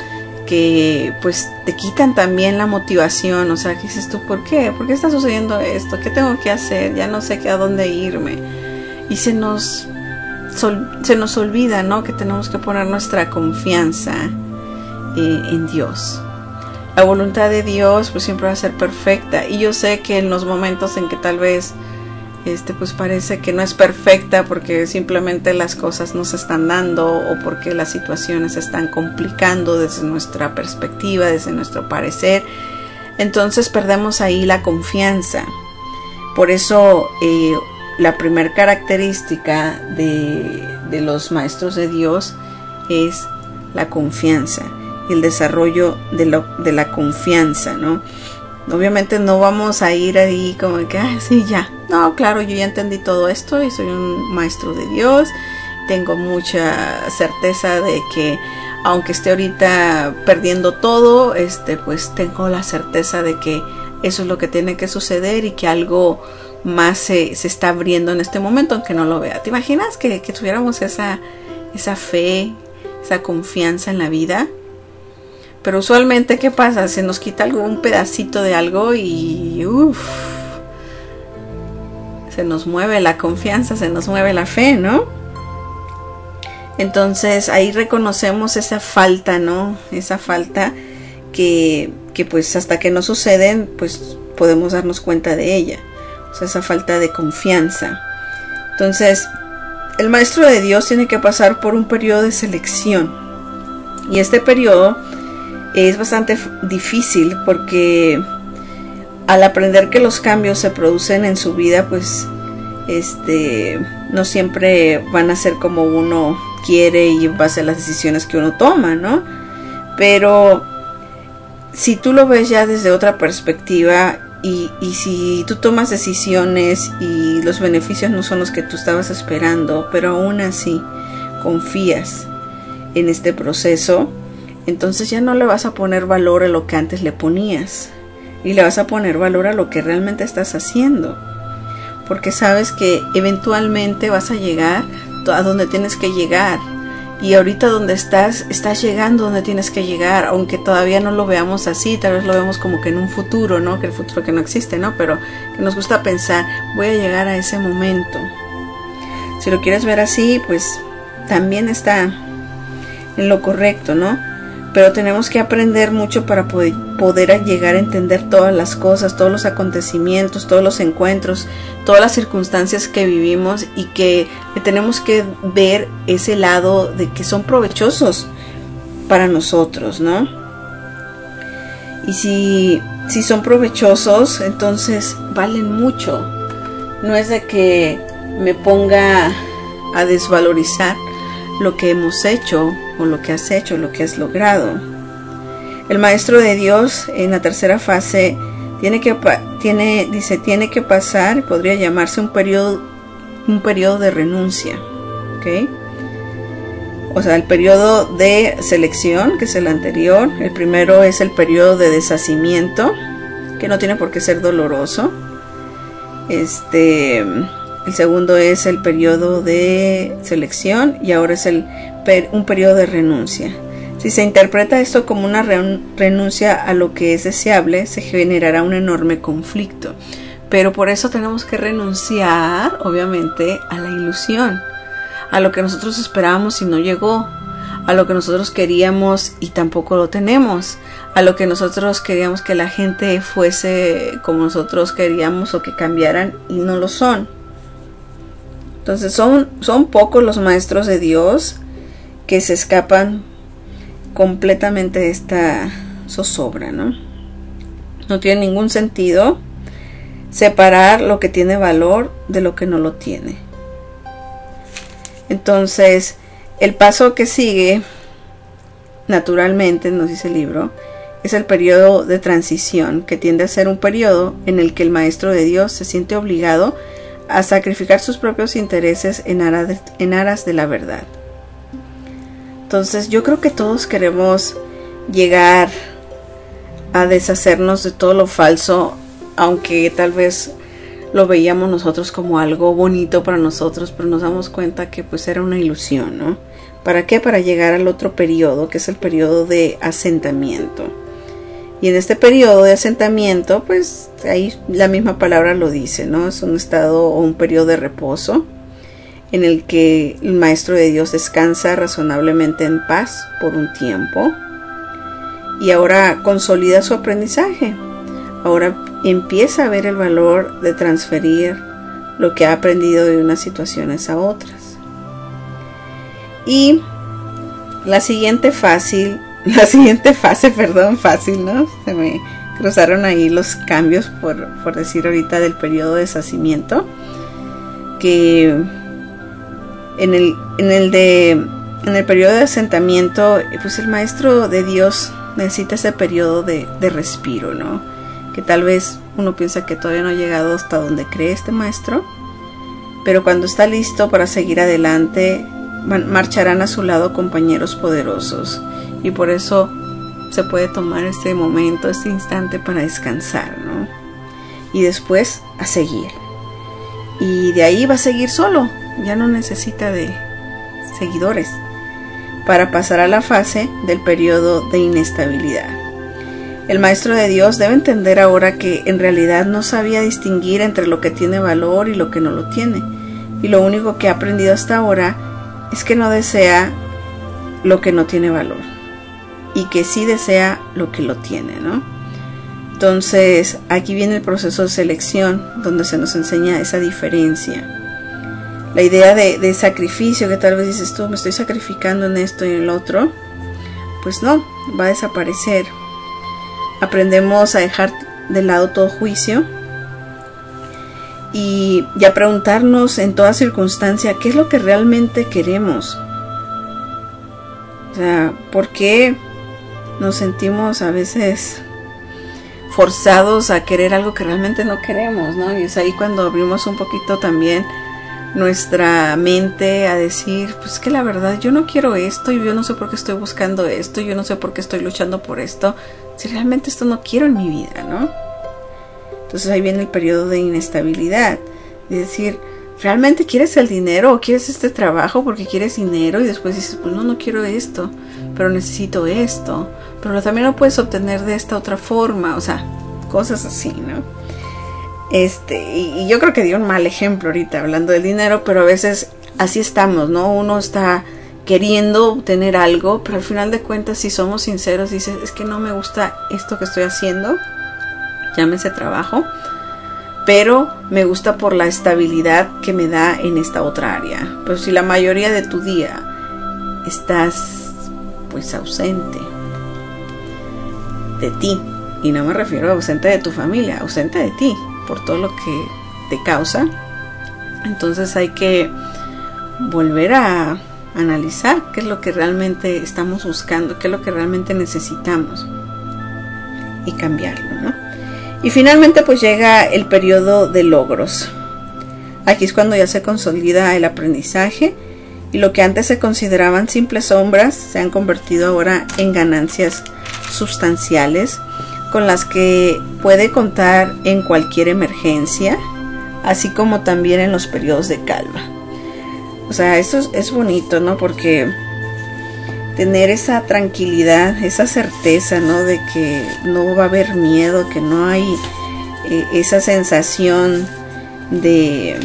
que pues te quitan también la motivación, o sea, que dices tú, ¿por qué? ¿Por qué está sucediendo esto? ¿Qué tengo que hacer? Ya no sé qué a dónde irme. Y se nos se nos olvida, ¿no? Que tenemos que poner nuestra confianza eh, en Dios. La voluntad de Dios pues siempre va a ser perfecta, y yo sé que en los momentos en que tal vez este pues parece que no es perfecta porque simplemente las cosas no se están dando o porque las situaciones se están complicando desde nuestra perspectiva, desde nuestro parecer, entonces perdemos ahí la confianza. Por eso eh, la primera característica de, de los maestros de Dios es la confianza, el desarrollo de, lo, de la confianza, ¿no? Obviamente no vamos a ir ahí como que, ah, sí, ya. No, claro, yo ya entendí todo esto y soy un maestro de Dios. Tengo mucha certeza de que aunque esté ahorita perdiendo todo, este, pues tengo la certeza de que eso es lo que tiene que suceder y que algo más se, se está abriendo en este momento, aunque no lo vea. ¿Te imaginas que, que tuviéramos esa, esa fe, esa confianza en la vida? Pero usualmente, ¿qué pasa? Se nos quita algo, un pedacito de algo y uff, se nos mueve la confianza, se nos mueve la fe, ¿no? Entonces ahí reconocemos esa falta, ¿no? Esa falta que, que pues hasta que no suceden, pues podemos darnos cuenta de ella. O sea, esa falta de confianza. Entonces, el maestro de Dios tiene que pasar por un periodo de selección. Y este periodo es bastante difícil porque al aprender que los cambios se producen en su vida, pues este no siempre van a ser como uno quiere y va a ser las decisiones que uno toma, ¿no? Pero si tú lo ves ya desde otra perspectiva y, y si tú tomas decisiones y los beneficios no son los que tú estabas esperando, pero aún así confías en este proceso, entonces ya no le vas a poner valor a lo que antes le ponías y le vas a poner valor a lo que realmente estás haciendo, porque sabes que eventualmente vas a llegar a donde tienes que llegar, y ahorita donde estás, estás llegando donde tienes que llegar, aunque todavía no lo veamos así, tal vez lo vemos como que en un futuro, ¿no? Que el futuro que no existe, ¿no? Pero que nos gusta pensar, voy a llegar a ese momento. Si lo quieres ver así, pues también está en lo correcto, ¿no? Pero tenemos que aprender mucho para poder, poder llegar a entender todas las cosas, todos los acontecimientos, todos los encuentros, todas las circunstancias que vivimos, y que, que tenemos que ver ese lado de que son provechosos para nosotros, ¿no? Y si, si son provechosos, entonces valen mucho. No es de que me ponga a desvalorizar lo que hemos hecho o lo que has hecho, lo que has logrado. El maestro de Dios en la tercera fase tiene que tiene dice tiene que pasar, podría llamarse un periodo un periodo de renuncia, ¿ok? O sea, el periodo de selección, que es el anterior. El primero es el periodo de deshacimiento, que no tiene por qué ser doloroso. Este El segundo es el periodo de selección, y ahora es el per, un periodo de renuncia. Si se interpreta esto como una re, renuncia a lo que es deseable, se generará un enorme conflicto. Pero por eso tenemos que renunciar, obviamente, a la ilusión, a lo que nosotros esperábamos y no llegó, a lo que nosotros queríamos y tampoco lo tenemos, a lo que nosotros queríamos que la gente fuese como nosotros queríamos o que cambiaran y no lo son. Entonces son, son pocos los maestros de Dios que se escapan completamente esta zozobra, ¿no? No tiene ningún sentido separar lo que tiene valor de lo que no lo tiene. Entonces, el paso que sigue, naturalmente, nos dice el libro, es el periodo de transición, que tiende a ser un periodo en el que el maestro de Dios se siente obligado a sacrificar sus propios intereses en aras de, en aras de la verdad. Entonces, yo creo que todos queremos llegar a deshacernos de todo lo falso, aunque tal vez lo veíamos nosotros como algo bonito para nosotros, pero nos damos cuenta que pues era una ilusión, ¿no? ¿Para qué? Para llegar al otro periodo, que es el periodo de asentamiento. Y en este periodo de asentamiento, pues ahí la misma palabra lo dice, ¿no? Es un estado o un periodo de reposo en el que el maestro de Dios descansa razonablemente en paz por un tiempo y ahora consolida su aprendizaje. Ahora empieza a ver el valor de transferir lo que ha aprendido de unas situaciones a otras. Y la siguiente fácil, la siguiente fase, perdón, fácil, ¿no? Se me cruzaron ahí los cambios, por, por decir ahorita, del periodo de deshacimiento, que en el, en el de, en el periodo de asentamiento, pues el maestro de Dios necesita ese periodo de, de respiro, ¿no? Que tal vez uno piensa que todavía no ha llegado hasta donde cree este maestro, pero cuando está listo para seguir adelante, marcharán a su lado compañeros poderosos, y por eso se puede tomar este momento, este instante para descansar, ¿no? Y después a seguir, y de ahí va a seguir solo, ya no necesita de seguidores, para pasar a la fase del periodo de inestabilidad. El maestro de Dios debe entender ahora que en realidad no sabía distinguir entre lo que tiene valor y lo que no lo tiene, y lo único que ha aprendido hasta ahora es que no desea lo que no tiene valor y que sí desea lo que lo tiene, ¿no? Entonces aquí viene el proceso de selección, donde se nos enseña esa diferencia. La idea de, de sacrificio, que tal vez dices tú, me estoy sacrificando en esto y en el otro, pues no, va a desaparecer. Aprendemos a dejar de lado todo juicio y, y a preguntarnos en toda circunstancia qué es lo que realmente queremos. O sea, ¿por qué nos sentimos a veces forzados a querer algo que realmente no queremos, ¿no? Y es ahí cuando abrimos un poquito también nuestra mente a decir, pues que la verdad yo no quiero esto, y yo no sé por qué estoy buscando esto, y yo no sé por qué estoy luchando por esto, si realmente esto no quiero en mi vida, ¿no? Entonces ahí viene el periodo de inestabilidad, de decir, ¿realmente quieres el dinero o quieres este trabajo porque quieres dinero? Y después dices, pues no, no quiero esto, pero necesito esto, pero también lo puedes obtener de esta otra forma, o sea, cosas así, ¿no? Este, y, y yo creo que di un mal ejemplo ahorita hablando del dinero, pero a veces así estamos, ¿no? Uno está queriendo obtener algo, pero al final de cuentas, si somos sinceros, dices, es que no me gusta esto que estoy haciendo, llámese trabajo, pero me gusta por la estabilidad que me da en esta otra área. Pero si la mayoría de tu día estás pues ausente de ti, y no me refiero a ausente de tu familia, ausente de ti, por todo lo que te causa, entonces hay que volver a analizar qué es lo que realmente estamos buscando, qué es lo que realmente necesitamos, y cambiarlo, ¿no? Y finalmente pues llega el periodo de logros. Aquí es cuando ya se consolida el aprendizaje, y lo que antes se consideraban simples sombras se han convertido ahora en ganancias sustanciales, con las que puede contar en cualquier emergencia, así como también en los periodos de calma. O sea, esto es, es bonito, ¿no? Porque tener esa tranquilidad, esa certeza, ¿no? De que no va a haber miedo, que no hay eh, esa sensación de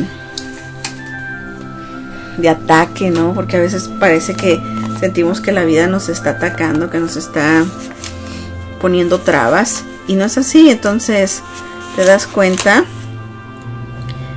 de ataque, ¿no? Porque a veces parece que sentimos que la vida nos está atacando, que nos está poniendo trabas, y no es así. Entonces te das cuenta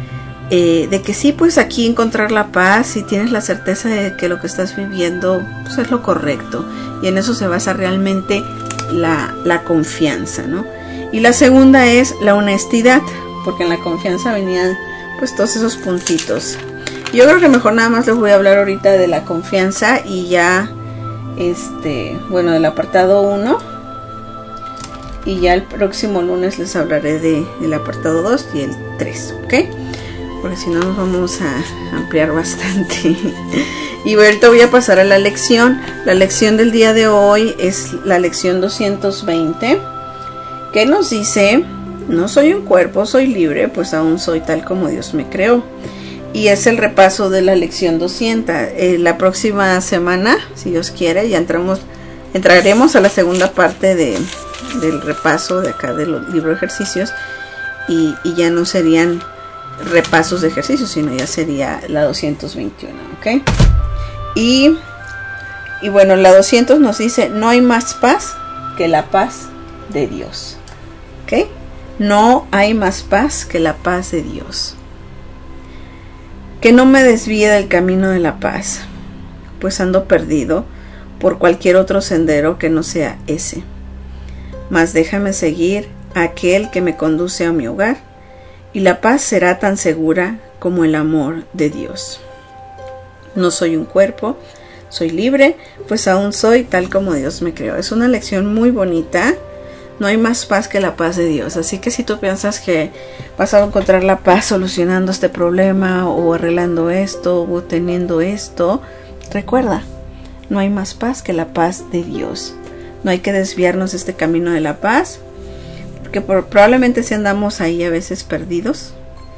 eh, de que sí puedes aquí encontrar la paz y tienes la certeza de que lo que estás viviendo pues, es lo correcto, y en eso se basa realmente la, la confianza, ¿no? Y la segunda es la honestidad, porque en la confianza venían pues todos esos puntitos. Yo creo que mejor nada más les voy a hablar ahorita de la confianza y ya, este, bueno, del apartado uno, y ya el próximo lunes les hablaré de, del apartado dos y el tres, ¿ok? Porque si no nos vamos a ampliar bastante. Y ahorita voy a pasar a la lección. La lección del día de hoy es la lección doscientos veinte, que nos dice: no soy un cuerpo, soy libre, pues aún soy tal como Dios me creó. Y es el repaso de la lección doscientos. Eh, la próxima semana, si Dios quiere, ya entramos, entraremos a la segunda parte de, del repaso de acá del libro de ejercicios, y, y ya no serían repasos de ejercicios, sino ya sería la doscientos veintiuno, ¿ok? Y, y bueno, la doscientos nos dice: no hay más paz que la paz de Dios, ¿ok? No hay más paz que la paz de Dios. Que no me desvíe del camino de la paz, pues ando perdido por cualquier otro sendero que no sea ese. Mas déjame seguir a aquel que me conduce a mi hogar, y la paz será tan segura como el amor de Dios. No soy un cuerpo, soy libre, pues aún soy tal como Dios me creó. Es una lección muy bonita. No hay más paz que la paz de Dios. Así que si tú piensas que vas a encontrar la paz solucionando este problema, o arreglando esto, o teniendo esto, recuerda, no hay más paz que la paz de Dios. No hay que desviarnos de este camino de la paz, porque por, probablemente si andamos ahí a veces perdidos.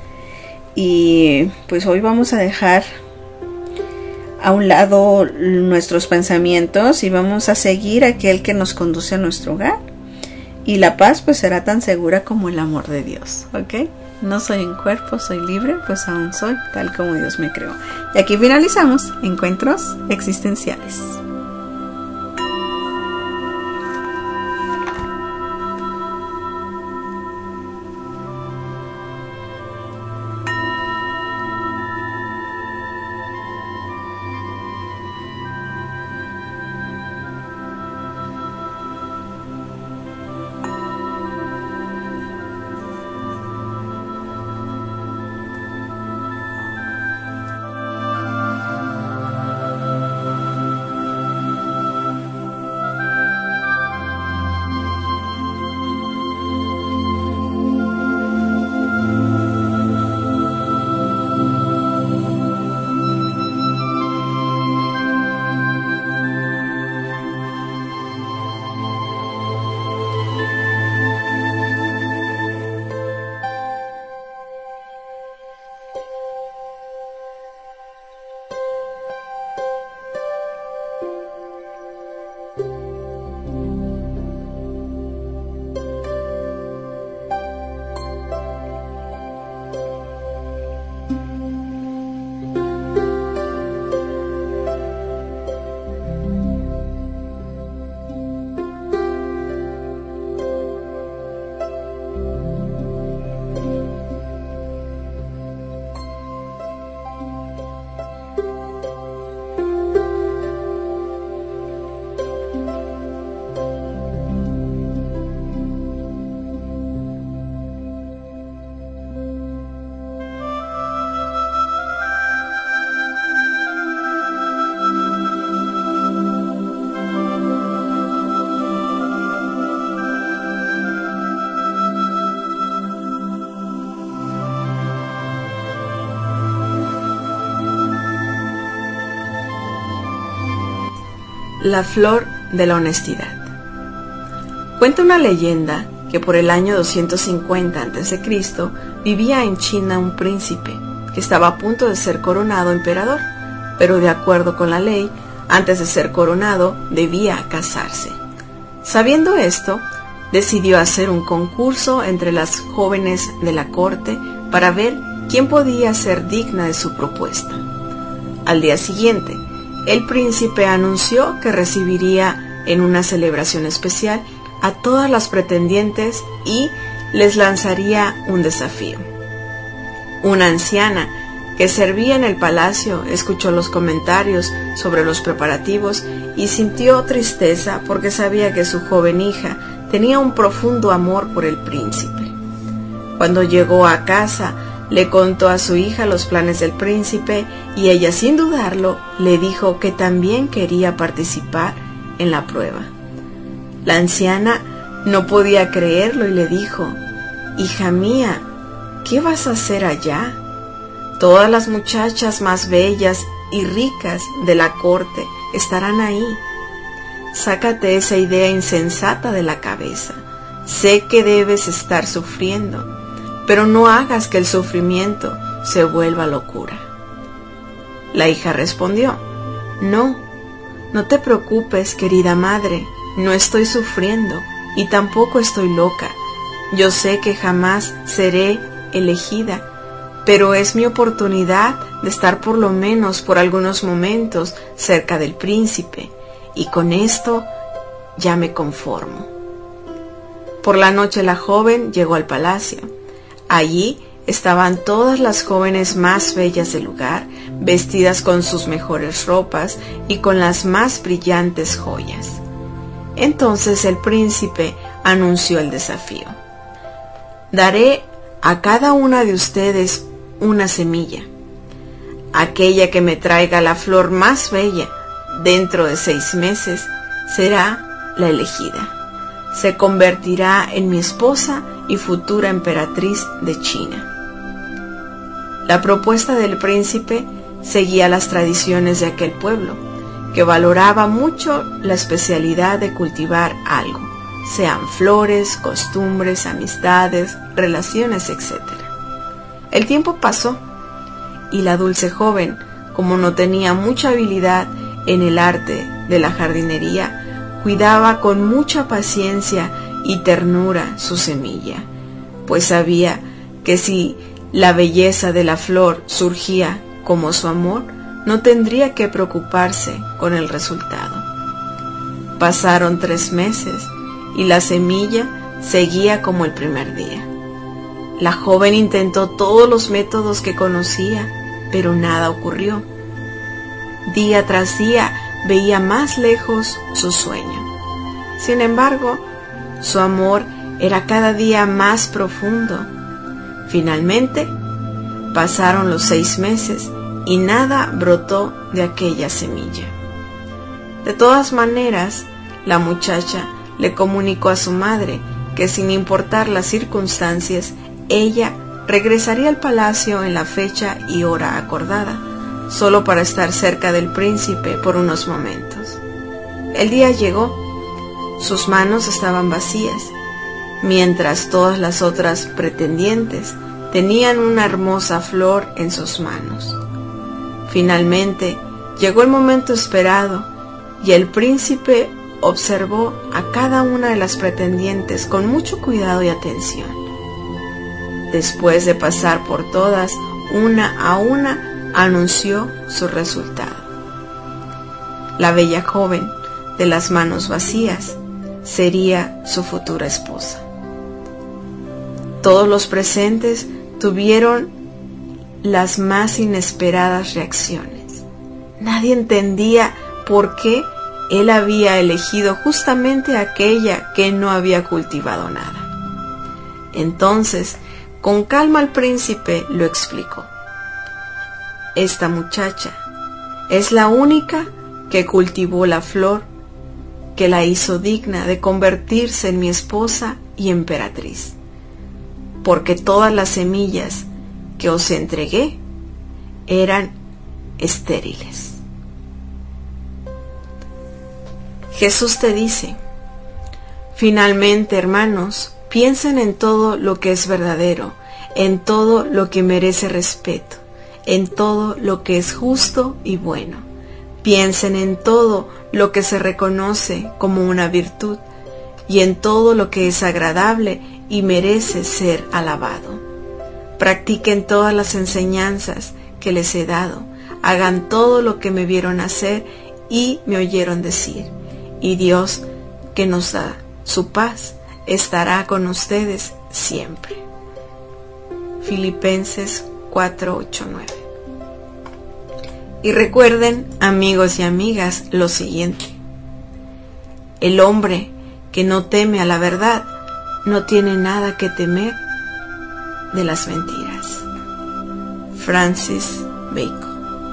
Y pues hoy vamos a dejar a un lado nuestros pensamientos y vamos a seguir a aquel que nos conduce a nuestro hogar. Y la paz pues será tan segura como el amor de Dios, ¿ok? No soy un cuerpo, soy libre, pues aún soy tal como Dios me creó. Y aquí finalizamos Encuentros Existenciales. La flor de la honestidad. Cuenta una leyenda que por el año doscientos cincuenta antes de Cristo vivía en China un príncipe que estaba a punto de ser coronado emperador, pero de acuerdo con la ley, antes de ser coronado debía casarse. Sabiendo esto, decidió hacer un concurso entre las jóvenes de la corte para ver quién podía ser digna de su propuesta. Al día siguiente, el príncipe anunció que recibiría en una celebración especial a todas las pretendientes y les lanzaría un desafío. Una anciana que servía en el palacio escuchó los comentarios sobre los preparativos y sintió tristeza porque sabía que su joven hija tenía un profundo amor por el príncipe. Cuando llegó a casa, le contó a su hija los planes del príncipe y ella, sin dudarlo, le dijo que también quería participar en la prueba. La anciana no podía creerlo y le dijo: «Hija mía, ¿qué vas a hacer allá? Todas las muchachas más bellas y ricas de la corte estarán ahí. Sácate esa idea insensata de la cabeza. Sé que debes estar sufriendo, pero no hagas que el sufrimiento se vuelva locura». La hija respondió: «No, no te preocupes, querida madre, no estoy sufriendo y tampoco estoy loca. Yo sé que jamás seré elegida, pero es mi oportunidad de estar por lo menos por algunos momentos cerca del príncipe, y con esto ya me conformo». Por la noche la joven llegó al palacio. Allí estaban todas las jóvenes más bellas del lugar, vestidas con sus mejores ropas y con las más brillantes joyas. Entonces el príncipe anunció el desafío: «Daré a cada una de ustedes una semilla. Aquella que me traiga la flor más bella dentro de seis meses será la elegida. Se convertirá en mi esposa y futura emperatriz de China». La propuesta del príncipe seguía las tradiciones de aquel pueblo, que valoraba mucho la especialidad de cultivar algo, sean flores, costumbres, amistades, relaciones, etcétera. El tiempo pasó y la dulce joven, como no tenía mucha habilidad en el arte de la jardinería, cuidaba con mucha paciencia y ternura su semilla, pues sabía que si la belleza de la flor surgía como su amor, no tendría que preocuparse con el resultado. Pasaron tres meses y la semilla seguía como el primer día. La joven intentó todos los métodos que conocía, pero nada ocurrió. Día tras día veía más lejos su sueño. Sin embargo, su amor era cada día más profundo. Finalmente, pasaron los seis meses y nada brotó de aquella semilla. De todas maneras, la muchacha le comunicó a su madre que, sin importar las circunstancias, ella regresaría al palacio en la fecha y hora acordada, solo para estar cerca del príncipe por unos momentos. El día llegó. Sus manos estaban vacías, mientras todas las otras pretendientes tenían una hermosa flor en sus manos. Finalmente llegó el momento esperado y el príncipe observó a cada una de las pretendientes con mucho cuidado y atención. Después de pasar por todas, una a una, anunció su resultado. La bella joven de las manos vacías sería su futura esposa. Todos los presentes tuvieron las más inesperadas reacciones. Nadie entendía por qué él había elegido justamente aquella que no había cultivado nada. Entonces, con calma el príncipe lo explicó: «Esta muchacha es la única que cultivó la flor que la hizo digna de convertirse en mi esposa y emperatriz, porque todas las semillas que os entregué eran estériles». Jesús te dice: finalmente, hermanos, piensen en todo lo que es verdadero, en todo lo que merece respeto, en todo lo que es justo y bueno. Piensen en todo lo que se reconoce como una virtud y en todo lo que es agradable y merece ser alabado. Practiquen todas las enseñanzas que les he dado, hagan todo lo que me vieron hacer y me oyeron decir, y Dios, que nos da su paz, estará con ustedes siempre. Filipenses cuatro ocho nueve. Y recuerden, amigos y amigas, lo siguiente: el hombre que no teme a la verdad no tiene nada que temer de las mentiras. Francis Bacon.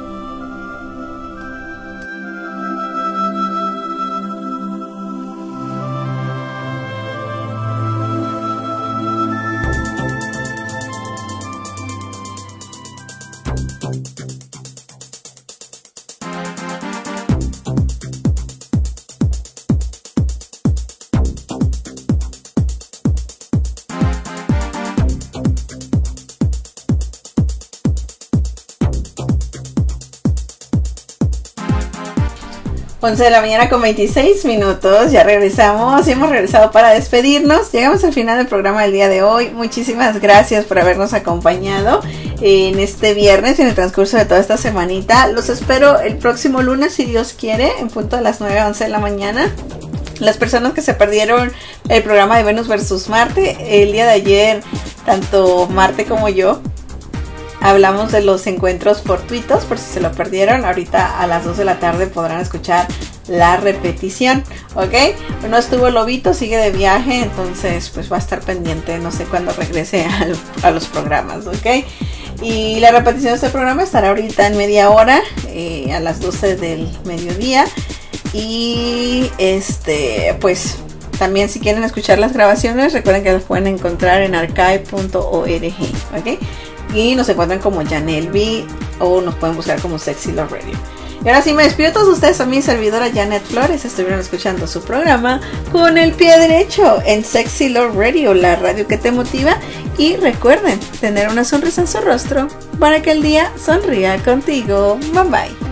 once de la mañana con veintiséis minutos, ya regresamos y hemos regresado para despedirnos. Llegamos al final del programa del día de hoy. Muchísimas gracias por habernos acompañado en este viernes y en el transcurso de toda esta semanita. Los espero el próximo lunes, si Dios quiere, en punto de las nueve a once de la mañana. Las personas que se perdieron el programa de Venus versus Marte, el día de ayer, tanto Marte como yo hablamos de los encuentros fortuitos, por si se lo perdieron. Ahorita a las dos de la tarde podrán escuchar la repetición, ¿ok? No estuvo Lobito, sigue de viaje, entonces pues va a estar pendiente, no sé cuándo regrese a, a los programas, ¿ok? Y la repetición de este programa estará ahorita en media hora, eh, a las doce del mediodía. Y este, pues también si quieren escuchar las grabaciones, recuerden que las pueden encontrar en archive punto org, ¿ok? Y nos encuentran como Janelvi o nos pueden buscar como Sexy Love Radio. Y ahora sí me despido de todos ustedes, a mi servidora Janet Flores. Estuvieron escuchando su programa Con el Pie Derecho en Sexy Love Radio, la radio que te motiva. Y recuerden tener una sonrisa en su rostro para que el día sonría contigo. Bye bye.